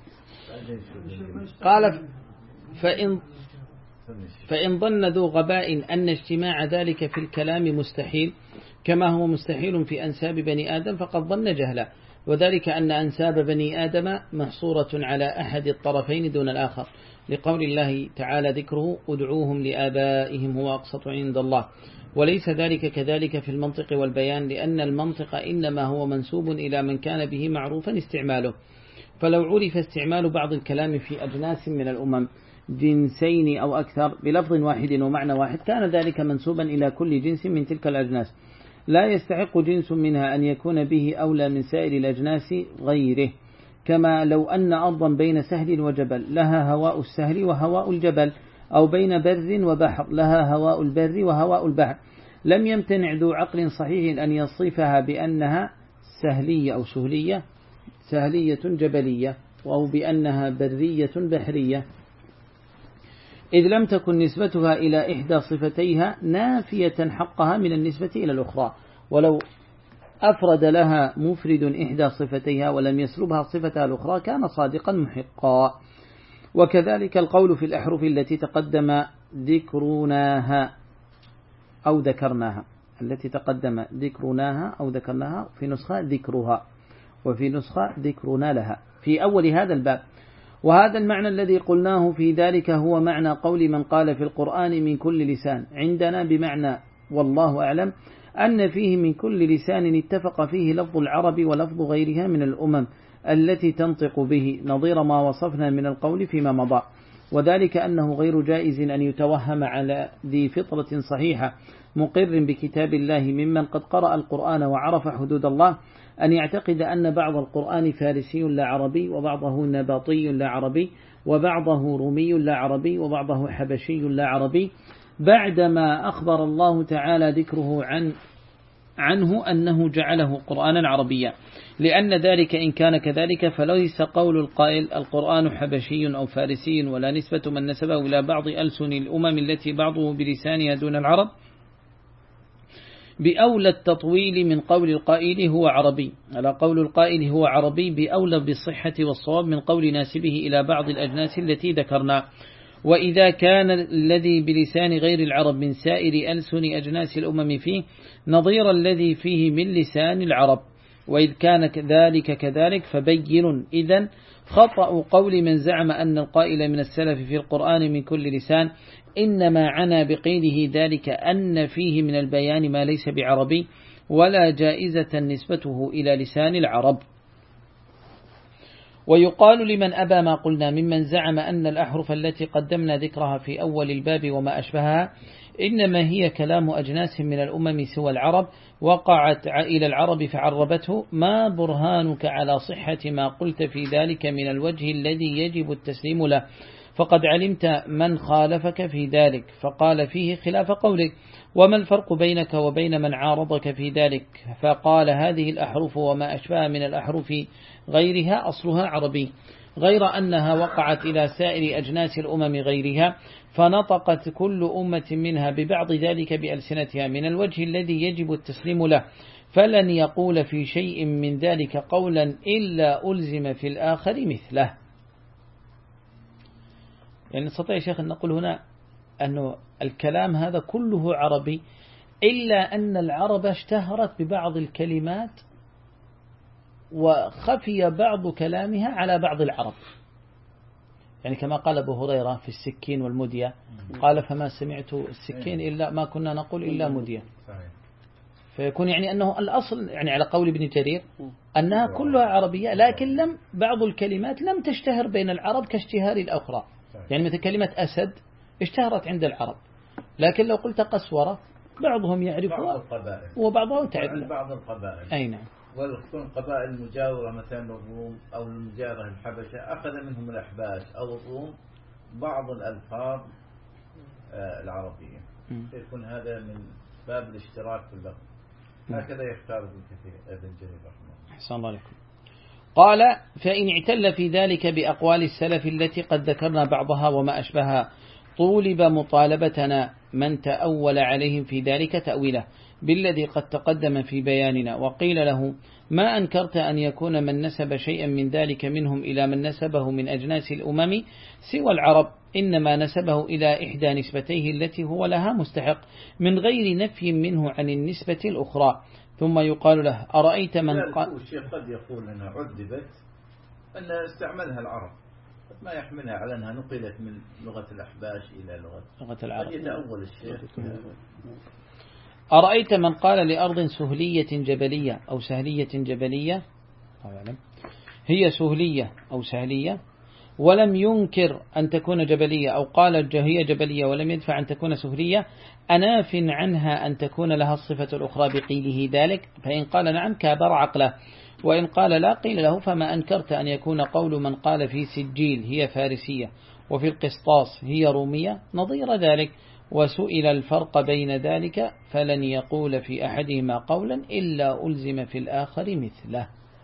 قال فإن فإن ظن ذو غباء أن اجتماع ذلك في الكلام مستحيل كما هو مستحيل في أنساب بني آدم فقد ظن جهلا، وذلك أن أنساب بني آدم محصورة على أحد الطرفين دون الآخر، لقول الله تعالى ذكره ادعوهم لآبائهم هو أقسط عند الله، وليس ذلك كذلك في المنطق والبيان، لأن المنطق إنما هو منسوب إلى من كان به معروفا استعماله، فلو عرف استعمال بعض الكلام في أجناس من الأمم جنسين أو أكثر بلفظ واحد ومعنى واحد كان ذلك منسوبا إلى كل جنس من تلك الأجناس، لا يستحق جنس منها أن يكون به أولى من سائر الأجناس غيره، كما لو أن أرضا بين سهل وجبل لها هواء السهل وهواء الجبل، أو بين بر وبحر لها هواء البر وهواء البحر، لم يمتنع ذو عقل صحيح أن يصفها بأنها سهلية أو سهلية سهلية جبلية، أو بأنها برية بحرية، إذ لم تكن نسبتها إلى إحدى صفتيها نافية حقها من النسبة إلى الأخرى، ولو أفرد لها مفرد إحدى صفتيها ولم يسلبها صفتها الأخرى كان صادقا محقا. وكذلك القول في الأحرف التي تقدم ذكرناها أو ذكرناها، التي تقدم ذكرناها أو ذكرناها في نسخة ذكرها، وفي نسخة ذكرنا لها في أول هذا الباب. وهذا المعنى الذي قلناه في ذلك هو معنى قول من قال في القرآن من كل لسان، عندنا بمعنى والله أعلم أن فيه من كل لسان اتفق فيه لفظ العرب ولفظ غيرها من الأمم التي تنطق به، نظير ما وصفنا من القول فيما مضى، وذلك أنه غير جائز أن يتوهم على ذي فطرة صحيحة مقر بكتاب الله ممن قد قرأ القرآن وعرف حدود الله أن يعتقد أن بعض القرآن فارسي لا عربي، وبعضه نباطي لا عربي، وبعضه رومي لا عربي، وبعضه حبشي لا عربي، بعدما أخبر الله تعالى ذكره عن عنه أنه جعله قرآنا عربيا، لأن ذلك إن كان كذلك فليس قول القائل القرآن حبشي أو فارسي ولا نسبة من نسبه إلى بعض ألسن الأمم التي بعضه بلسانها دون العرب بأولى التطويل من قول القائل هو عربي، على قول القائل هو عربي بأولى بالصحة والصواب من قول ناسبه إلى بعض الأجناس التي ذكرنا. وإذا كان الذي بلسان غير العرب من سائر ألسن أجناس الأمم فيه نظير الذي فيه من لسان العرب، وإذ كان ذلك كذلك فبين إذن خطأ قول من زعم أن القائل من السلف في القرآن من كل لسان إنما عنا بقيله ذلك أن فيه من البيان ما ليس بعربي ولا جائزة نسبته إلى لسان العرب. ويقال لمن أبى ما قلنا ممن زعم أن الأحرف التي قدمنا ذكرها في أول الباب وما أشبهها إنما هي كلام أجناس من الأمم سوى العرب وقعت إلى العرب فعربته، ما برهانك على صحة ما قلت في ذلك من الوجه الذي يجب التسليم له؟ فقد علمت من خالفك في ذلك فقال فيه خلاف قولك، وما الفرق بينك وبين من عارضك في ذلك فقال هذه الأحرف وما أشبه من الأحرف غيرها أصلها عربي، غير أنها وقعت إلى سائر أجناس الأمم غيرها، فنطقت كل أمة منها ببعض ذلك بألسنتها من الوجه الذي يجب التسليم له، فلن يقول في شيء من ذلك قولا إلا ألزم في الآخر مثله. يعني نستطيع يا شيخ أن نقول هنا أنه الكلام هذا كله عربي، إلا أن العرب اشتهرت ببعض الكلمات وخفي بعض كلامها على بعض العرب، يعني كما قال أبو هريرة في السكين والمدية، قال فما سمعت السكين إلا ما كنا نقول إلا مدية، فيكون يعني أنه الأصل يعني على قول ابن جرير أنها كلها عربية، لكن لم بعض الكلمات لم تشتهر بين العرب كاشتهار الأخرى، يعني مثل كلمة أسد اشتهرت عند العرب، لكن لو قلت قسورة بعضهم يعرفها وبعضهم تعرف بعض القبائل. أي نعم. وتكون قبائل مجاورة مثلا الروم أو المجاورة الحبشة أخذ منهم الأحباش أو الروم بعض الألفاظ العربية، يكون هذا من باب الاشتراك في اللفظ. هكذا يختار ابن كثير ابن جرير رحمه الله. أحسن الله عليكم. قال فإن اعتل في ذلك بأقوال السلف التي قد ذكرنا بعضها وما أشبهها طولب مطالبتنا من تأول عليهم في ذلك تأويله بالذي قد تقدم في بياننا، وقيل له ما أنكرت أن يكون من نسب شيئا من ذلك منهم إلى من نسبه من أجناس الأمم سوى العرب إنما نسبه إلى إحدى نسبتيه التي هو لها مستحق من غير نفي منه عن النسبة الأخرى. ثم يقال له أرأيت من قال الشيخ قد يقول أنها عذبت أن استعملها العرب ما يحملها على أنها نقلت من لغة الأحباش إلى لغة, لغة العرب. يتأول الشيخ. أرأيت من قال لأرض سهلية جبلية أو سهلية جبلية هي سهلية أو سهلية ولم ينكر أن تكون جبلية، أو قال هي جبلية ولم يدفع أن تكون سهلية، أناف عنها أن تكون لها الصفة الأخرى بقيله ذلك؟ فإن قال نعم كابر عقله، وإن قال لا قيل له فما أنكرت أن يكون قول من قال في سجيل هي فارسية وفي القسطاس هي رومية نظير ذلك، وسئل الفرق بين ذلك فلن يقول في أحدهما قولا إلا ألزم في الآخر مثله.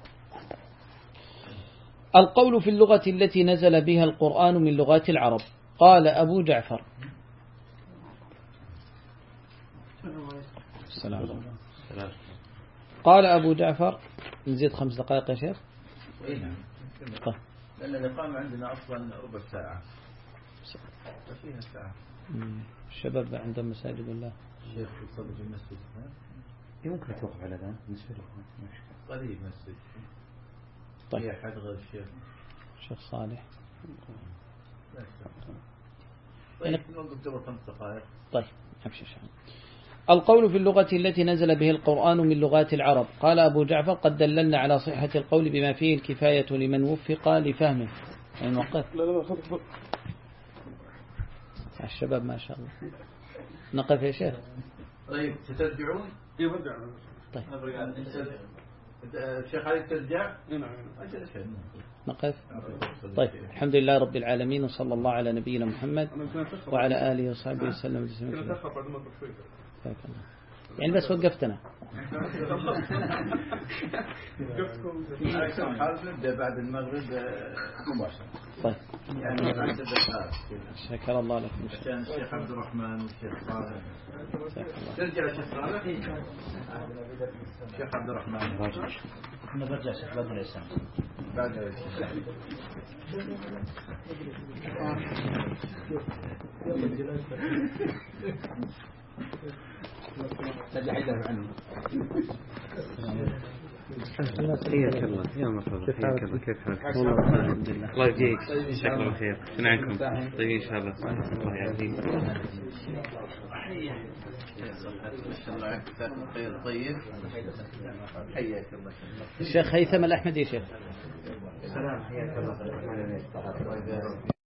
القول في اللغة التي نزل بها القرآن من لغات العرب. قال أبو جعفر السلام قال أبو جعفر نزيد خمس دقائق يا شيخ. طيب. لأن الإقامة عندنا أصلا ربع ساعة فيها ساعة. الشباب عندهم مساجد الله. الشيخ يصلي في المسجد يمكن توقف على ذا قريب مسجد. طيب. هي حد غير الشيخ الشيخ صالح. طيب نوقف قبل خمس دقائق. طيب أمشي شيخ. القول في اللغة التي نزل به القرآن من لغات العرب. قال أبو جعفر قد دللنا على صحة القول بما فيه الكفاية لمن وفق لفهمه. يعني وقف لا لا خذ الشباب ما شاء الله. نقف يا شيخ. طيب تترجعون؟ يرجعون. طيب الشيخ علي ترجع؟ نعم. نقف. طيب الحمد لله رب العالمين وصلى الله على نبينا محمد وعلى آله وصحبه وسلم. يعني بس وقفتنا. نبدأ بعد المغرب مباشرة. طيب. يعني بعد الدقائق. شكر الله لكم. عشان الشيخ عبد الرحمن والشيخ صالح. ترجع الشيخ صالح. الشيخ عبد الرحمن. راجع. أنا برجع شيخ بعد العشاء. بعد العشاء. تجعله عنه. حياك الله يا مرحبا. حياك الله. كيف حالك؟ والله الله يجزيك. جزاك الله خير. شنو عنكم؟ طيب ان شاء الله. الله يعافيك. الله خير. طيب حياك الله. الشيخ هيثم الأحمدي شيخ. السلام حياك الله.